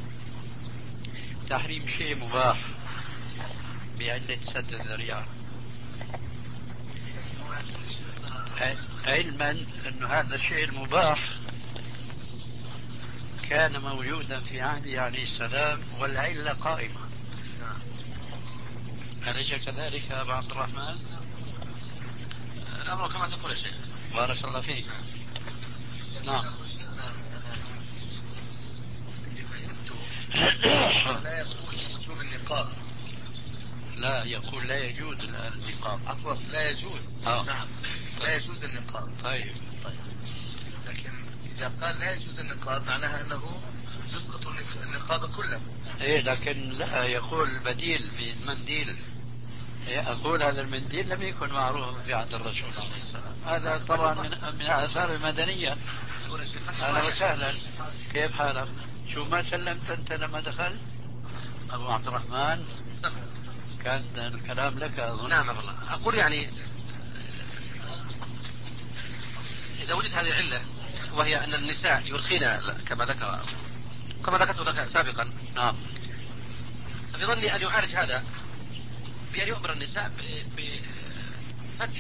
تحريم شيء مباح بعلة سد الذريعة، علما أن هذا الشيء المباح كان موجودا في عهده عليه السلام والعلة قائمة. أليس كذلك يا أبا عبد الرحمن؟ الأمر كما تقول يا شيخ. بارك الله فيك. نعم. لا يقول وجوب النقاب. لا يقول لا يجوز الآن النقاب. عفوا لا يجوز. آه. نعم لا يجوز النقاب. طيب طيب لكن إذا قال لا يجوز النقاب معناها أنه يسقط النقاب كله. إيه لكن لا يقول بديل بالمنديل. إيه أقول هذا المنديل لم يكن معروفا في عهد الرسول عليه السلام. هذا طبعا من من آثار المدنية. أهلا وسهلا، كيف حالك؟ شو ما سلمت أنت لما دخلت؟ أبو عبد الرحمن كان الكلام لك أظن. نعم والله. أقول يعني إذا وجد هذه العلة وهي أن النساء يرخين كما ذكر كما ذكرت لك سابقا. نعم. في ظني أن يعالج هذا بأن يؤمر النساء بفتح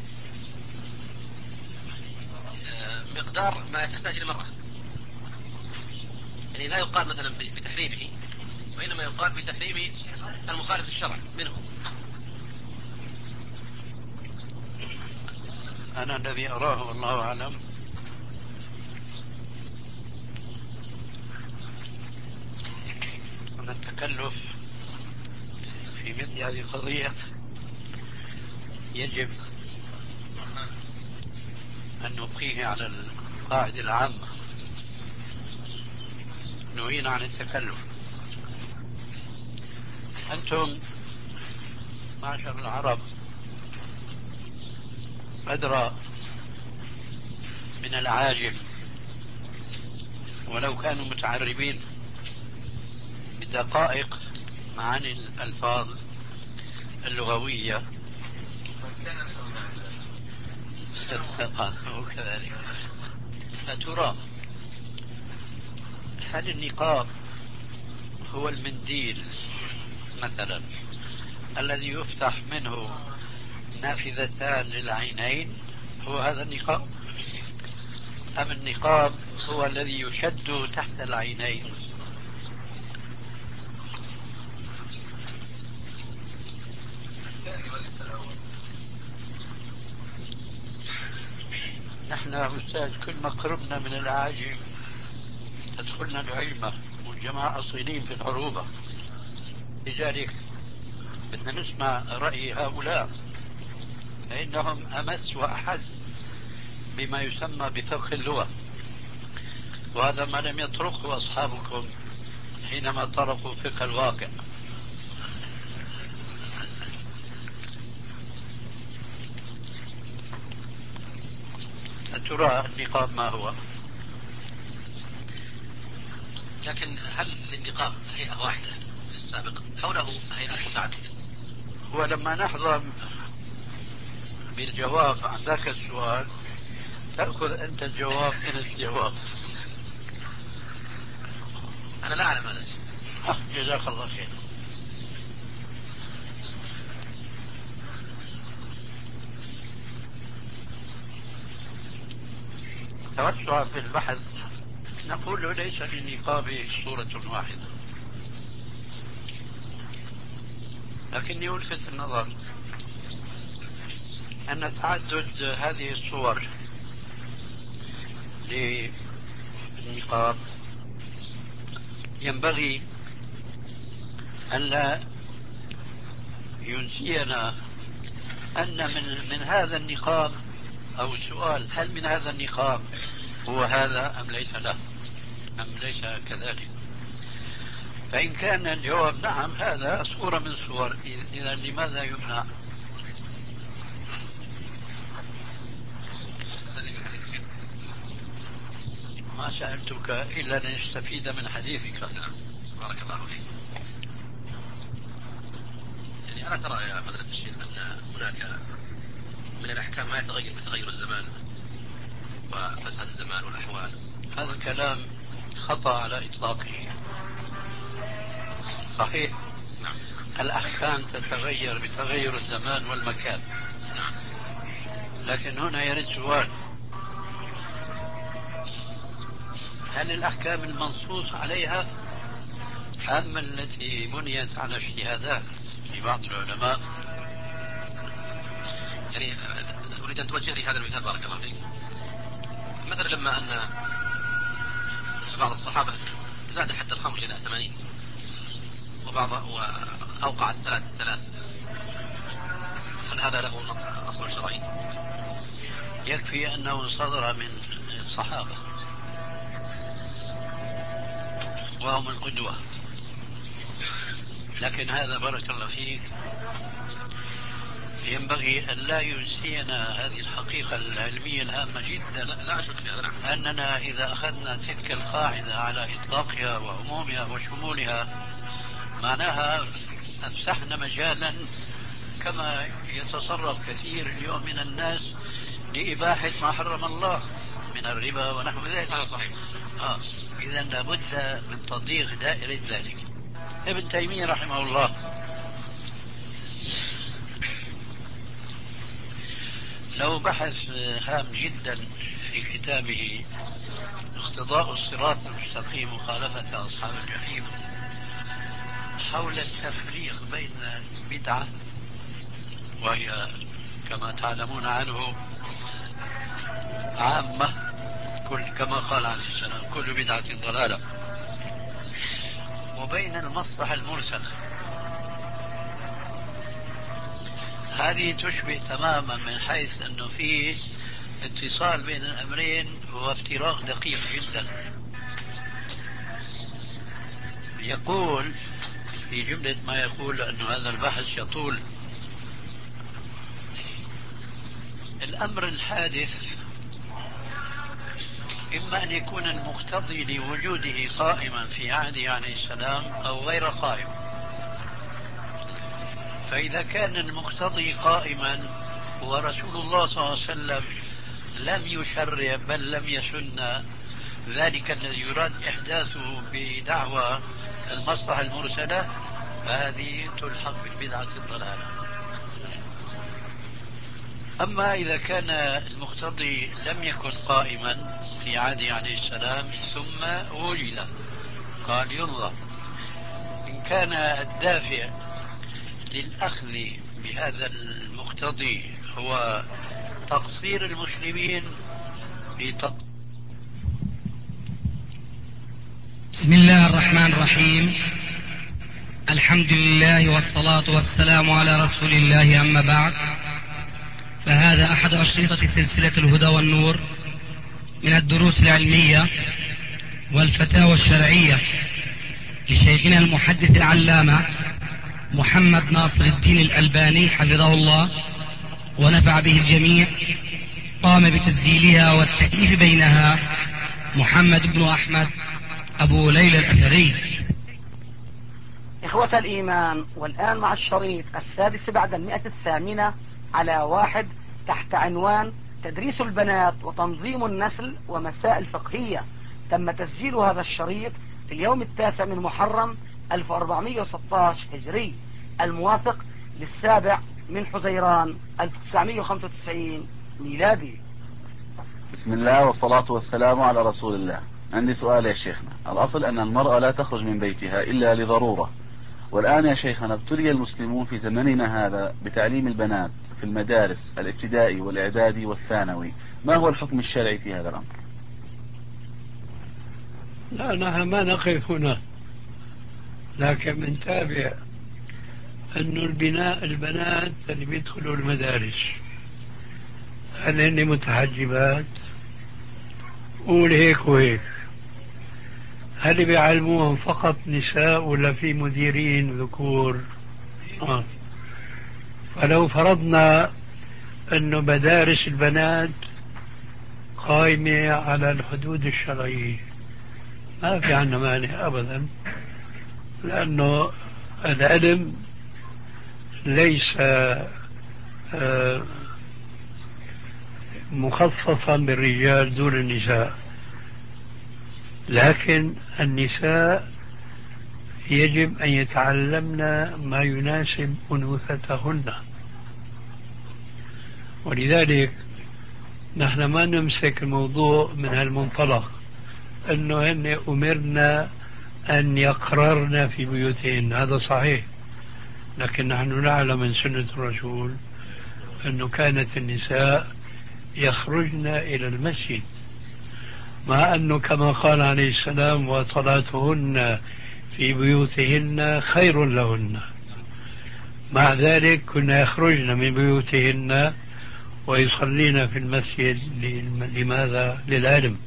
مقدار ما تحتاج المرأة. يعني لا يقال مثلا بتحريمه، وإنما يقال بتحريم المخالف الشرع منه. أنا الذي أراه والله أعلم أن التكلف في مثل هذه القضية يجب أن نبقيه على القاعدة العامة، نهينا عن التكلف. أنتم معشر العرب أدرى من العاجم ولو كانوا متعربين بدقائق معاني الألفاظ اللغوية وكذلك. فترى هل النقاب هو المنديل مثلا الذي يفتح منه نافذتان للعينين، هو هذا النقاب؟ أم النقاب هو الذي يشد تحت العينين؟ نحن أستاذ كل ما قربنا من العاجم تدخلنا العلمة، والجماعة أصيلين في العروبة، لذلك بدنا نسمع رأي هؤلاء فإنهم أمس وأحس بما يسمى بفقه اللغة، وهذا ما لم يطرقه أصحابكم حينما طرقوا فقه الواقع. ترى النقاب ما هو؟ لكن هل للنقاب هيئة واحدة في السابق حوله هيئات متعددة؟ ولما نحظى بالجواب عن ذاك السؤال تأخذ أنت الجواب من الجواب. أنا لا أعلم هذا. آه جزاك الله خير. توسع في البحث نقول ليس للنقاب صورة واحدة، لكني ألفت النظر أن تعدد هذه الصور للنقاب ينبغي أن لا ينسينا أن من, من هذا النقاب أو سؤال هل من هذا النقاب هو هذا أم ليس له أم ليس كذلك. فإن كان الجواب نعم هذا صورة من صور، إذا لماذا يمنع؟ ما سألتك إلا لنستفيد من حديثك. نعم بارك الله فيك. يعني ألا ترى يا فضيلة الشيخ أن هناك من الأحكام ما يتغير بتغير الزمان وفساد الزمان والأحوال؟ هذا الكلام خطأ على إطلاقه. صحيح نعم. الأحكام تتغير بتغير الزمان والمكان. نعم. لكن هنا يرد سؤال، هل الأحكام المنصوص عليها أم التي بنيت على اجتهادات في بعض العلماء؟ يعني أريد أن توجه لي هذا المثال بارك الله فيك. مثلا لما أن بعض الصحابة زاد حتى الخمر إلى ثمانين وبعض وأوقع الثلاث الثلاث، هل هذا له أصل شرعي؟ يكفي أنه صدر من الصحابة وهم القدوة، لكن هذا بارك الله فيك ينبغي أن لا ينسينا هذه الحقيقة العلمية الهامة جدا، لا أشك فيها، نعم. أننا إذا أخذنا تلك القاعدة على إطلاقها وعمومها وشمولها معناها أفسحنا مجالا كما يتصرف كثير اليوم من الناس لإباحة ما حرم الله من الربا ونحو ذلك. آه صحيح. آه. إذا لابد من تضييق دائرة ذلك. ابن تيمية رحمه الله لو بحث هام جدا في كتابه اقتضاء الصراط المستقيم مخالفة أصحاب الجحيم حول التفريق بين البدعة، وهي كما تعلمون عنه عامة كل كما قال عليه السلام كل بدعة ضلالة، وبين المصلحة المرسلة. هذه تشبه تماما من حيث أنه فيه اتصال بين الأمرين وافتراق دقيق جدا. يقول في جملة ما يقول أن هذا البحث يطول، الأمر الحادث إما أن يكون المقتضي لوجوده قائما في عهده عليه السلام أو غير قائم. فإذا كان المقتضي قائما ورسول الله صلى الله عليه وسلم لم يشرع بل لم يسن ذلك الذي يراد إحداثه بدعوى المصلحة المرسلة، فهذه تلحق بالبدعة الضلالة. أما إذا كان المقتضي لم يكن قائما في عهده عليه السلام ثم وجد، قال ينظر إن كان الدافع للأخذ بهذا المقتضي هو تقصير المسلمين في تط... بسم الله الرحمن الرحيم. الحمد لله والصلاة والسلام على رسول الله، أما بعد، فهذا أحد أشرطة سلسلة الهدى والنور من الدروس العلمية والفتاوى الشرعية لشيخنا المحدث العلامة محمد ناصر الدين الألباني حفظه الله ونفع به الجميع. قام بتسجيلها والتأليف بينها محمد بن أحمد أبو ليلى الأثري. إخوة الإيمان، والآن مع الشريط السادس بعد المئة الثامنة على واحد تحت عنوان تدريس البنات وتنظيم النسل ومسائل فقهية. تم تسجيل هذا الشريط في اليوم التاسع من محرم ألف وأربعمئة وستة عشر هجري الموافق للسابع من حزيران ألف وتسعمئة وخمسة وتسعين ميلادي. بسم الله والصلاة والسلام على رسول الله. عندي سؤال يا شيخنا. الأصل أن المرأة لا تخرج من بيتها إلا لضرورة، والآن يا شيخنا ابتلي المسلمون في زمننا هذا بتعليم البنات في المدارس الابتدائي والإعدادي والثانوي، ما هو الحكم الشرعي في هذا الأمر؟ لا، نحن ما نقف هنا، لكن بنتابع أنه البناء البنات اللي بيدخلوا المدارس هل هن متحجبات؟ قول هيك وهيك. هل بيعلموهم فقط نساء ولا في مديرين ذكور؟ آه. فلو فرضنا أنه مدارس البنات قائمة على الحدود الشرعية ما في عنا مانع أبدا، لأنه العلم ليس آه مخصصا بالرجال دون النساء، لكن النساء يجب أن يتعلمن ما يناسب أنوثتهن. ولذلك نحن ما نمسك الموضوع من هالمنطلق أنه هن أمرنا أن يقررن في بيوتهن، هذا صحيح، لكن نحن نعلم من سنة الرسول أنه كانت النساء يخرجن إلى المسجد، مع أنه كما قال عليه السلام وصلاتهن في بيوتهن خير لهن، مع ذلك كنا يخرجن من بيوتهن ويصلين في المسجد. لماذا؟ للعلم،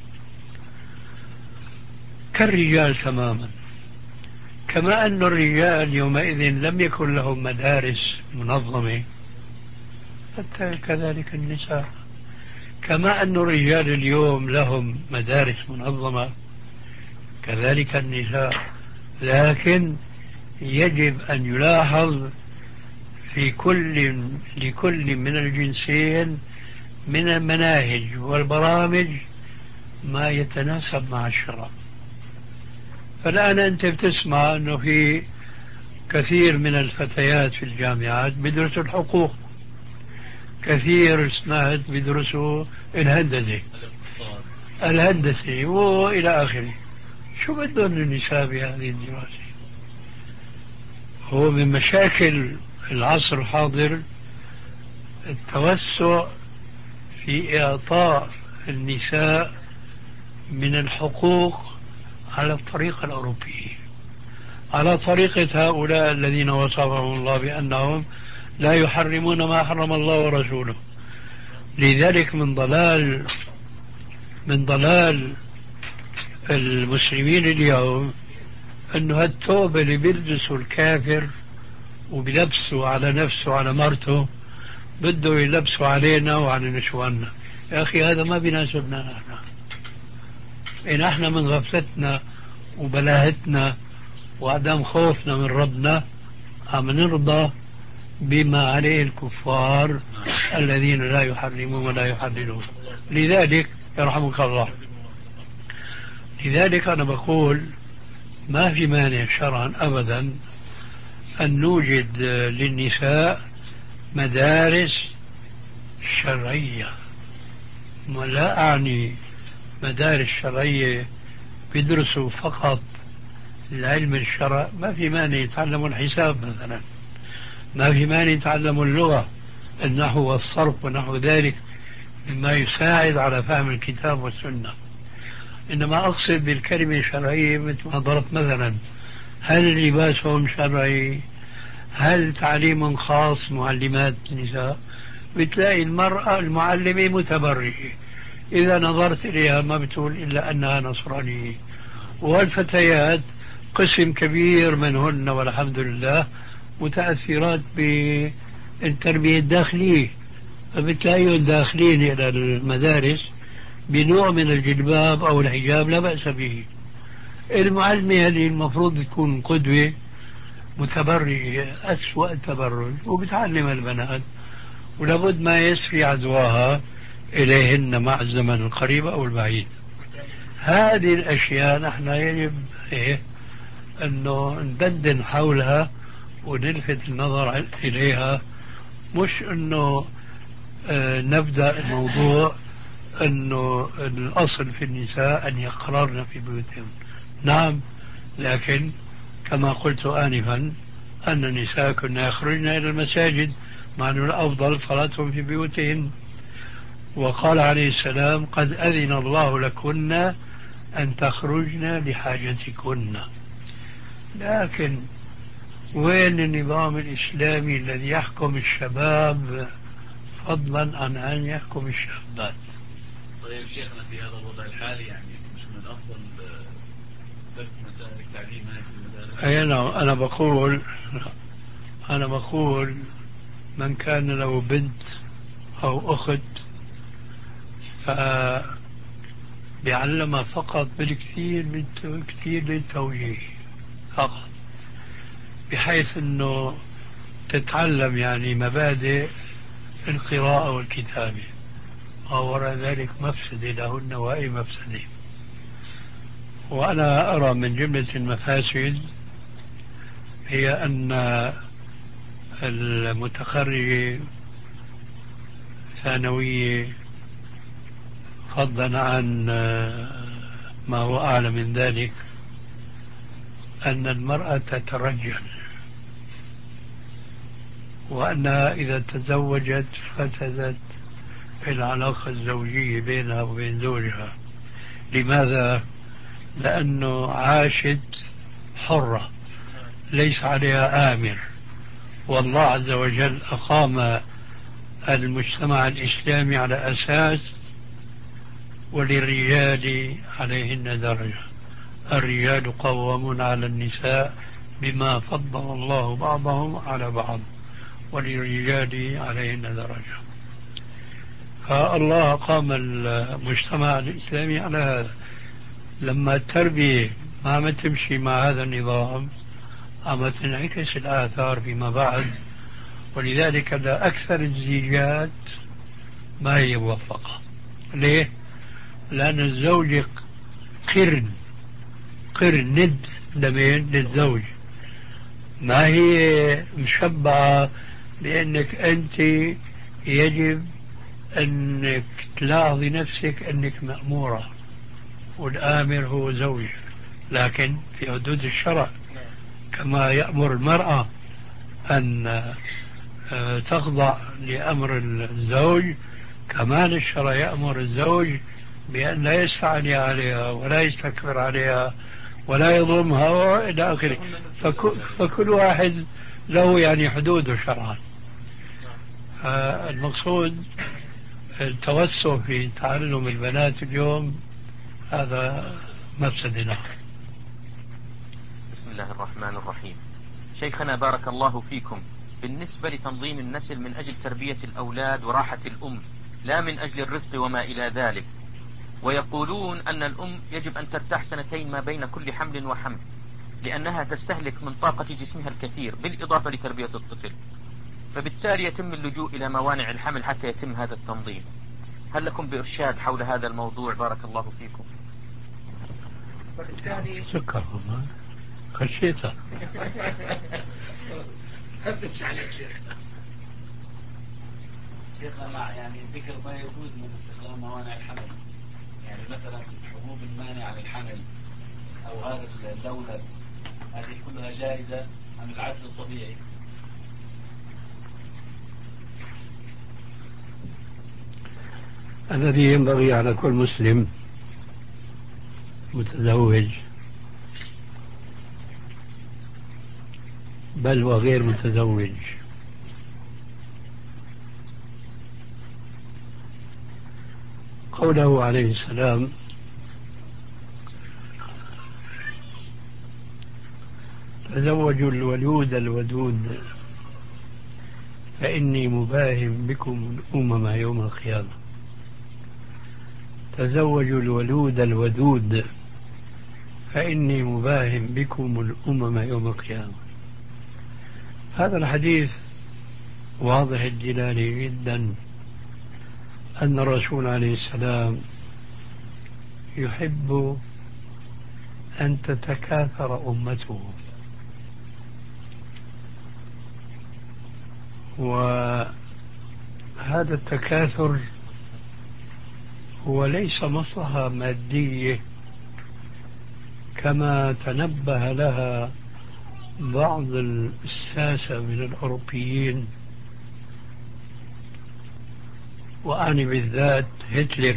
كالرجال تماما. كما أن الرجال يومئذ لم يكن لهم مدارس منظمة، حتى كذلك النساء. كما أن الرجال اليوم لهم مدارس منظمة، كذلك النساء. لكن يجب أن يلاحظ في كل لكل من الجنسين من المناهج والبرامج ما يتناسب مع الشرع. فالآن أنت بتسمع أنه في كثير من الفتيات في الجامعات بيدرسوا الحقوق، كثير سمعت بيدرسوا الهندسة الهندسة وإلى آخره. شو بدهم النساء بهذه الدراسة؟ هو من مشاكل العصر الحاضر التوسع في إعطاء النساء من الحقوق على الطريقة الأوروبية، على طريقة هؤلاء الذين وصفهم الله بأنهم لا يحرمون ما حرم الله ورسوله. لذلك من ضلال من ضلال المسلمين اليوم أنه هالتوبة اللي بيلبسوا الكافر وبيلبسوا على نفسه وعلى مرته بده يلبسوا علينا وعلى نسواننا. يا أخي هذا ما بيناسبنا نحن. إن احنا من غفلتنا وبلاهتنا وعدم خوفنا من ربنا عم نرضى بما عليه الكفار الذين لا يحرمون ولا يحللون. لذلك يرحمك الله، لذلك أنا بقول ما في مانع شرعا أبدا أن نوجد للنساء مدارس شرعية. ولا أعني مدارس شرعية بيدرسوا فقط العلم الشرع، ما في مانع يتعلموا الحساب مثلا، ما في مانع يتعلموا اللغة، النحو والصرف ونحو ذلك مما يساعد على فهم الكتاب والسنة. إنما أقصد بالكلمة الشرعية مثل ما ضربت مثلا، هل لباسهم شرعي؟ هل تعليم خاص معلمات النساء؟ بتلاقي المرأة المعلمة متبرجة، إذا نظرت إليها ما بتقول إلا أنها نصرانية. والفتيات قسم كبير منهن والحمد لله متأثرات بالتربية الداخلية، فبتلاقيهم داخلين إلى المدارس بنوع من الجلباب أو الحجاب لا بأس به. المعلمة هذه المفروض تكون قدوة، متبرجة أسوأ التبرج وبتعلم البنات، ولابد ما يسري عدواها إليهن مع الزمن القريب أو البعيد. هذه الأشياء نحن يجب إيه أنه ندندن حولها ونلفت النظر إليها، مش أنه آه نبدأ الموضوع أنه الأصل في النساء أن يقررن في بيوتهن. نعم، لكن كما قلت آنفا أن النساء كنا يخرجن إلى المساجد، مع أنه الأفضل صلاتهم في بيوتهن. وقال عليه السلام قد أذن الله لكن أن تخرجن لحاجتكن. لكن وين النظام الإسلامي الذي يحكم الشباب فضلا عن أن يحكم الشابات؟ طيب شيخنا في هذا الوضع الحالي يعني مش من الأفضل ترك مسائل التعليم هذه في المدارس؟ أي نعم، أنا بقول أنا بقول من كان له بنت أو أخت فبيعلمها فقط بالكثير كثير للتوجيه فقط، بحيث أنه تتعلم يعني مبادئ القراءة والكتابة، ووراء ذلك مفسدة لهن وأي مفسدة. وأنا أرى من جملة المفاسد هي أن المتخرجة ثانوية فضلا عن ما هو أعلى من ذلك أن المرأة تترجل، وأنها إذا تزوجت فسدت العلاقة الزوجية بينها وبين زوجها، لماذا؟ لأنه عاشت حرة ليس عليها آمر، والله عز وجل أقام المجتمع الإسلامي على أساس وللرجال عليهن درجة، الرجال قوامون على النساء بما فضل الله بعضهم على بعض، وللرجال عليهن درجة. فالله قام المجتمع الإسلامي على هذا. لما التربية ما ما تمشي مع هذا النظام أما تنعكس الآثار فيما بعد، ولذلك أكثر الزيجات ما هي موفقة. ليه؟ لأن الزوج قرن قرن ند لمين؟ للزوج. ما هي مشبعة بأنك أنت يجب أنك تلاحظي نفسك أنك مأمورة والآمر هو زوج، لكن في حدود الشرع، كما يأمر المرأة أن تخضع لأمر الزوج، كمان الشرع يأمر الزوج بأن لا يستعلي عليها ولا يستكبر عليها ولا يظلمها وإلى آخره. فكل واحد له يعني حدوده شرعا. المقصود التوسع في تعلم البنات اليوم هذا مفسد له. بسم الله الرحمن الرحيم. شيخنا بارك الله فيكم، بالنسبة لتنظيم النسل من أجل تربية الأولاد وراحة الأم لا من أجل الرزق وما إلى ذلك، ويقولون أن الأم يجب أن ترتاح سنتين ما بين كل حمل وحمل لأنها تستهلك من طاقة جسمها الكثير بالإضافة لتربية الطفل، فبالتالي يتم اللجوء إلى موانع الحمل حتى يتم هذا التنظيم. هل لكم بإرشاد حول هذا الموضوع؟ بارك الله فيكم. سكر خشيتها. شيخنا مع يعني ذكر ما يجوز من استخدام موانع الحمل، يعني مثلا حبوب المانعة للحمل أو هذا اللولب، هذه كلها جائزة أم العزل الطبيعي؟ الذي ينبغي على كل مسلم متزوج بل وغير متزوج قوله عليه السلام: تزوجوا الولود الودود فإني مباهم بكم الأمم يوم القيامة. تزوجوا الولود الودود فإني مباهم بكم الأمم يوم القيامة. هذا الحديث واضح الدلالة جدا أن الرسول عليه السلام يحب أن تتكاثر أمته، وهذا التكاثر هو ليس مصلحة مادية كما تنبه لها بعض الساسة من الأوروبيين، وأعني بالذات هتلر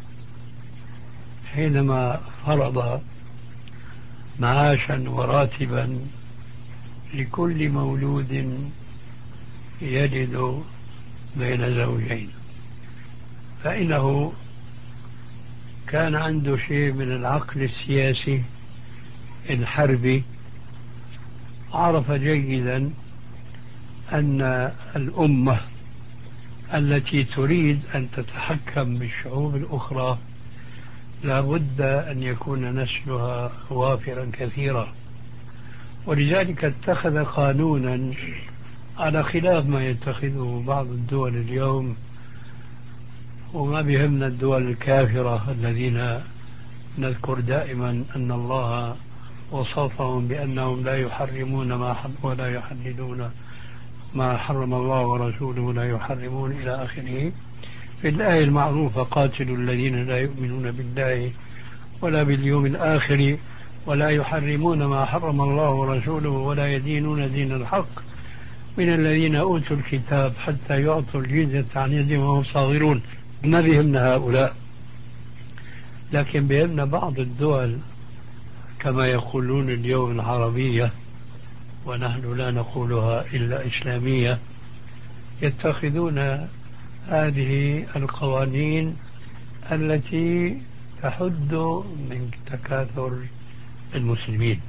حينما فرض معاشا وراتبا لكل مولود يجد بين زوجين، فإنه كان عنده شيء من العقل السياسي الحربي، عرف جيدا أن الأمة التي تريد أن تتحكم بالشعوب الأخرى لا بد أن يكون نسلها وافرا كثيرا، ولذلك اتخذ قانونا على خلاف ما يتخذه بعض الدول اليوم، وما بهمنا الدول الكافرة الذين نذكر دائما أن الله وصفهم بأنهم لا يحرمون ما حرم ولا يحللون ما حرم الله ورسوله لا يحرمون إلى آخره. في الآية المعروفة: قاتلوا الذين لا يؤمنون بالله ولا باليوم الآخر ولا يحرمون ما حرم الله ورسوله ولا يدينون دين الحق من الذين أوتوا الكتاب حتى يعطوا الجزية عن يد وهم صاغرون. ما بهمنا هؤلاء. لكن بأن بعض الدول كما يقولون اليوم العربية، ونحن لا نقولها إلا إسلامية، يتخذون هذه القوانين التي تحد من تكاثر المسلمين.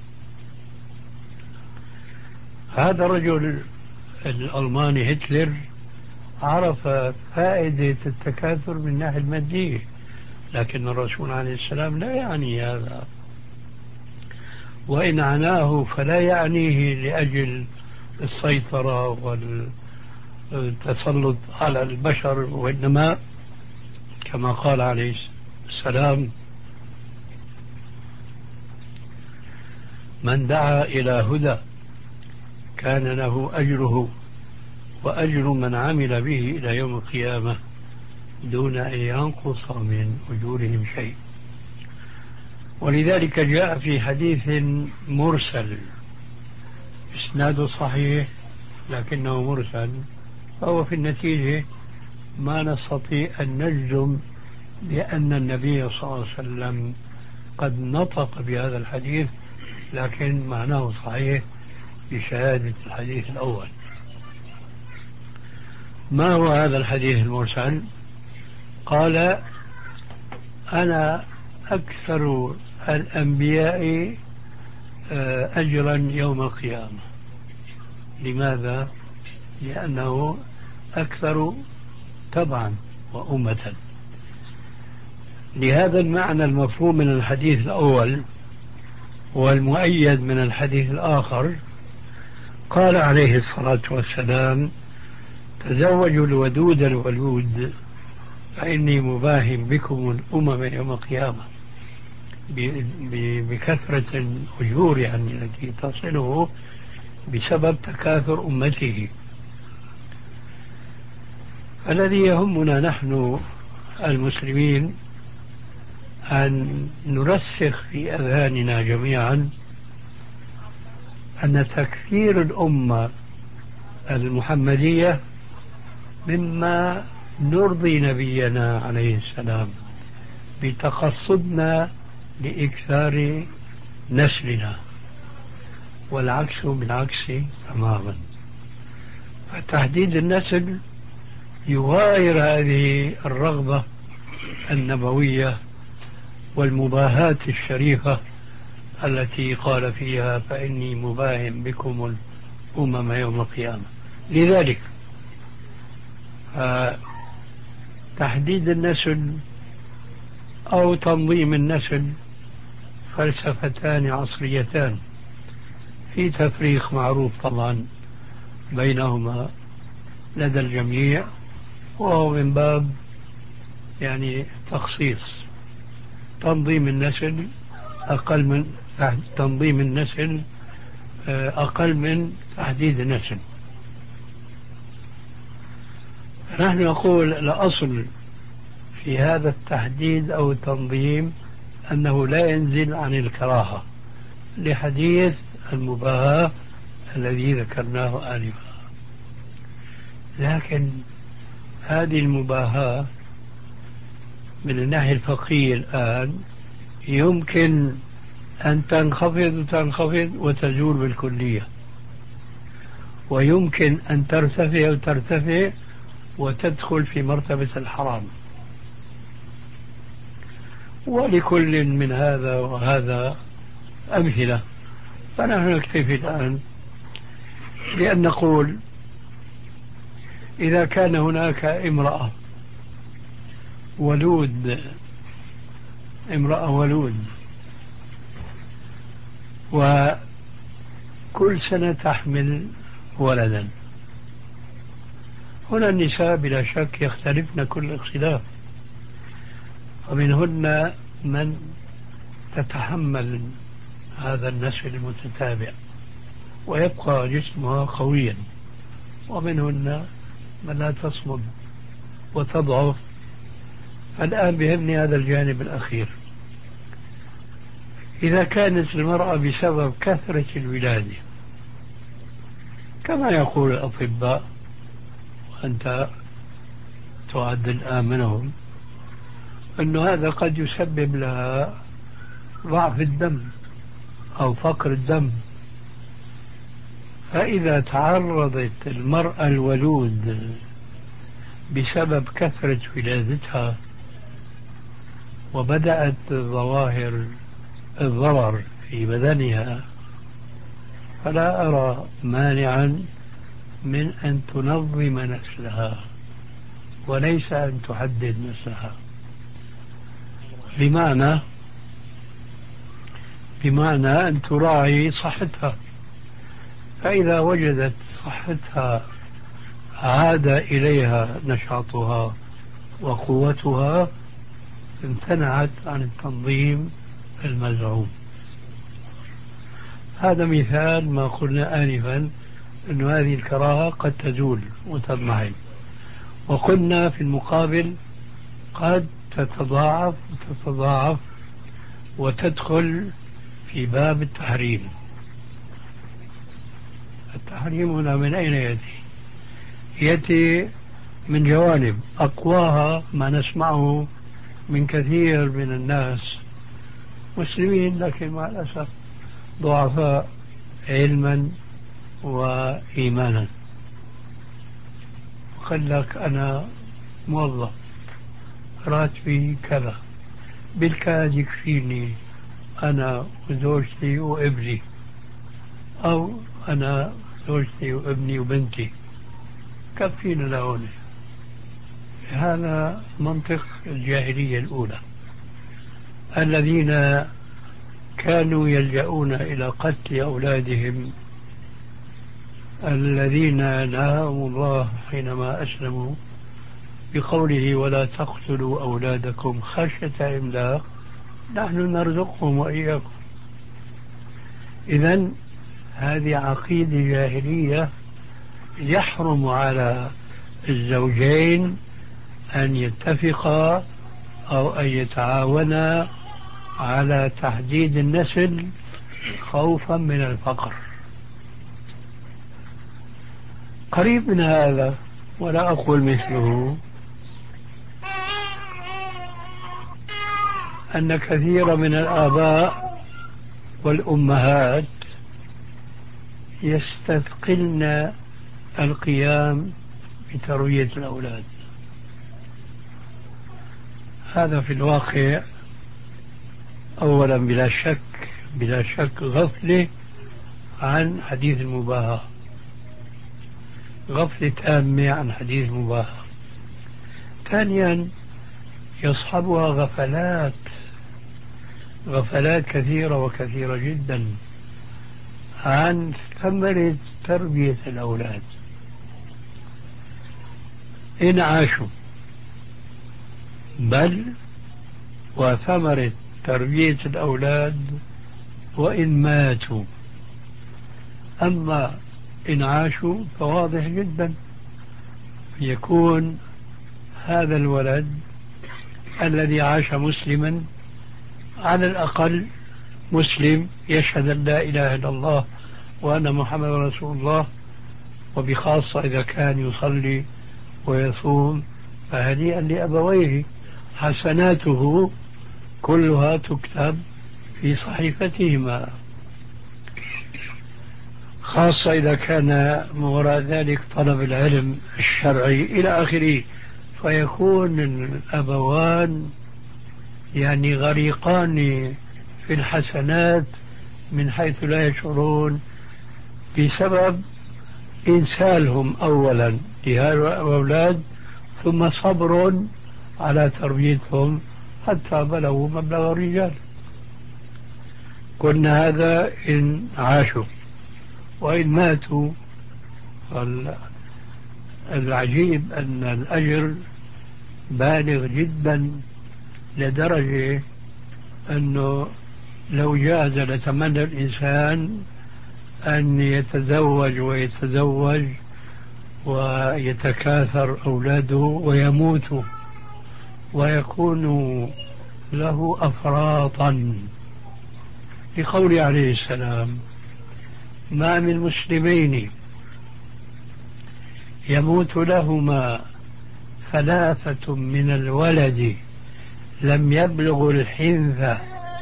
هذا الرجل الألماني هتلر عرف فائدة التكاثر من الناحية المادية، لكن الرسول عليه السلام لا يعني هذا، وإن عناه فلا يعنيه لأجل السيطرة والتسلط على البشر، وإنما كما قال عليه السلام: من دعا إلى هدى كان له أجره وأجر من عمل به إلى يوم القيامة دون أن ينقص من أجورهم شيء. ولذلك جاء في حديث مرسل إسناده صحيح لكنه مرسل، فهو في النتيجة ما نستطيع أن نجزم بأن النبي صلى الله عليه وسلم قد نطق بهذا الحديث، لكن معناه صحيح بشهادة الحديث الأول. ما هو هذا الحديث المرسل؟ قال: أنا أكثر الأنبياء أجرا يوم القيامة. لماذا؟ لأنه أكثر تبعا وأمة. لهذا المعنى المفهوم من الحديث الأول والمؤيد من الحديث الآخر قال عليه الصلاة والسلام: تزوجوا الودود الولود فإني مباهم بكم الأمم يوم القيامة، بكثرة الأجور يعني التي تصله بسبب تكاثر أمته. الذي يهمنا نحن المسلمين أن نرسخ في أذهاننا جميعا أن تكثير الأمة المحمدية مما نرضي نبينا عليه السلام بتقصدنا لإكثار نسلنا، والعكس بالعكس تماما. فتحديد النسل يغاير هذه الرغبة النبوية والمباهاة الشريفة التي قال فيها: فإني مباهم بكم الأمم يوم القيامة. لذلك تحديد النسل أو تنظيم النسل فلسفتان عصريتان في تفريق معروف طبعا بينهما لدى الجميع، وهو من باب يعني تخصيص. تنظيم النسل أقل من تنظيم النسل أقل من تحديد النسل. نحن نقول الأصل في هذا التحديد أو التنظيم أنه لا ينزل عن الكراهة لحديث المباهاة الذي ذكرناه آنفا. لكن هذه المباهاة من الناحية الفقهية الآن يمكن أن تنخفض وتنخفض وتزول بالكلية، ويمكن أن ترتفع وترتفع وتدخل في مرتبة الحرام. ولكل من هذا وهذا أمثلة. فنحن نكتفي الآن بأن نقول: إذا كان هناك امرأة ولود امرأة ولود وكل سنة تحمل ولدا، هنا النساء بلا شك يختلفن كل اختلاف، ومنهن من تتحمل هذا النسل المتتابع ويبقى جسمها قويا، ومنهن من لا تصمد وتضعف. الآن بهمني هذا الجانب الأخير. إذا كانت المرأة بسبب كثرة الولادة كما يقول الأطباء، وأنت تعد الآن منهم، أنه هذا قد يسبب لها ضعف الدم أو فقر الدم. فإذا تعرضت المرأة الولود بسبب كثرة ولادتها وبدأت ظواهر الضرر في بدنها، فلا أرى مانعا من أن تنظم نسلها وليس أن تحدد نسلها. بمعنى بمعنى أن تراعي صحتها، فإذا وجدت صحتها عاد إليها نشاطها وقوتها امتنعت عن التنظيم المزعوم. هذا مثال ما قلنا آنفا أن هذه الكراهة قد تزول وتضمحل، وقلنا في المقابل قد تتضاعف وتتضاعف وتدخل في باب التحريم. التحريم هنا من أين يأتي؟ يأتي من جوانب أقواها ما نسمعه من كثير من الناس مسلمين لكن مع الأسف ضعفاء علما وإيمانا، وقال لك أنا موظف راتبي كذا بالكاد يكفيني أنا وزوجتي وابني، أو أنا زوجتي وابني وبنتي كفينا لهون. هذا منطق الجاهلية الأولى الذين كانوا يلجؤون إلى قتل أولادهم الذين نهاهم الله حينما أسلموا بقوله ولا تقتلوا أولادكم خشية إملاق نحن نرزقهم وإياكم. إذن هذه عقيدة جاهلية يحرم على الزوجين أن يتفقا أو أن يتعاونا على تحديد النسل خوفا من الفقر. قريب من هذا ولا أقول مثله أن كثير من الآباء والأمهات يستثقلن القيام بتربية الأولاد. هذا في الواقع أولا بلا شك بلا شك غفلة عن حديث المباهاة، غفلة تامة عن حديث المباهاة. ثانيا يصحبها غفلات غفلات كثيرة وكثيرة جدا عن ثمرة تربية الأولاد إن عاشوا، بل وثمرة تربية الأولاد وإن ماتوا. أما إن عاشوا فواضح جدا يكون هذا الولد الذي عاش مسلما على الأقل مسلم يشهد أن لا إله إلا الله وأن محمد رسول الله، وبخاصة إذا كان يصلي ويصوم فهنيئا لأبويه، حسناته كلها تكتب في صحيفتهما، خاصة إذا كان وراء ذلك طلب العلم الشرعي إلى آخره، فيكون الأبوان يعني غريقان في الحسنات من حيث لا يشعرون بسبب إنسالهم أولا لهؤلاء الأولاد ثم صبر على تربيتهم حتى بلغوا مبلغ الرجال. قلنا هذا إن عاشوا، وإن ماتوا العجيب أن الأجر بالغ جدا لدرجة أنه لو جاز لتمنى الإنسان أن يتزوج ويتزوج ويتكاثر أولاده ويموتوا ويكون له أفراطا، لقول عليه السلام ما من مسلمين يموت لهما ثلاثة من الولد لم يبلغ الحنث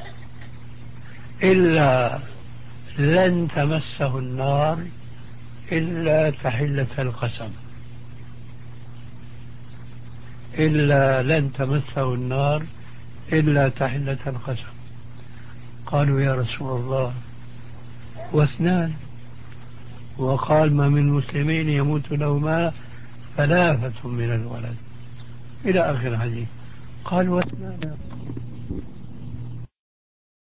إلا لن تمسه النار إلا تحلة القسم، إلا لن تمسه النار إلا تحلة القسم. قالوا يا رسول الله واثنان، وقال ما من مسلمين يموت لهما ثلاثة من الولد إلى آخر الحديث. قال واثنان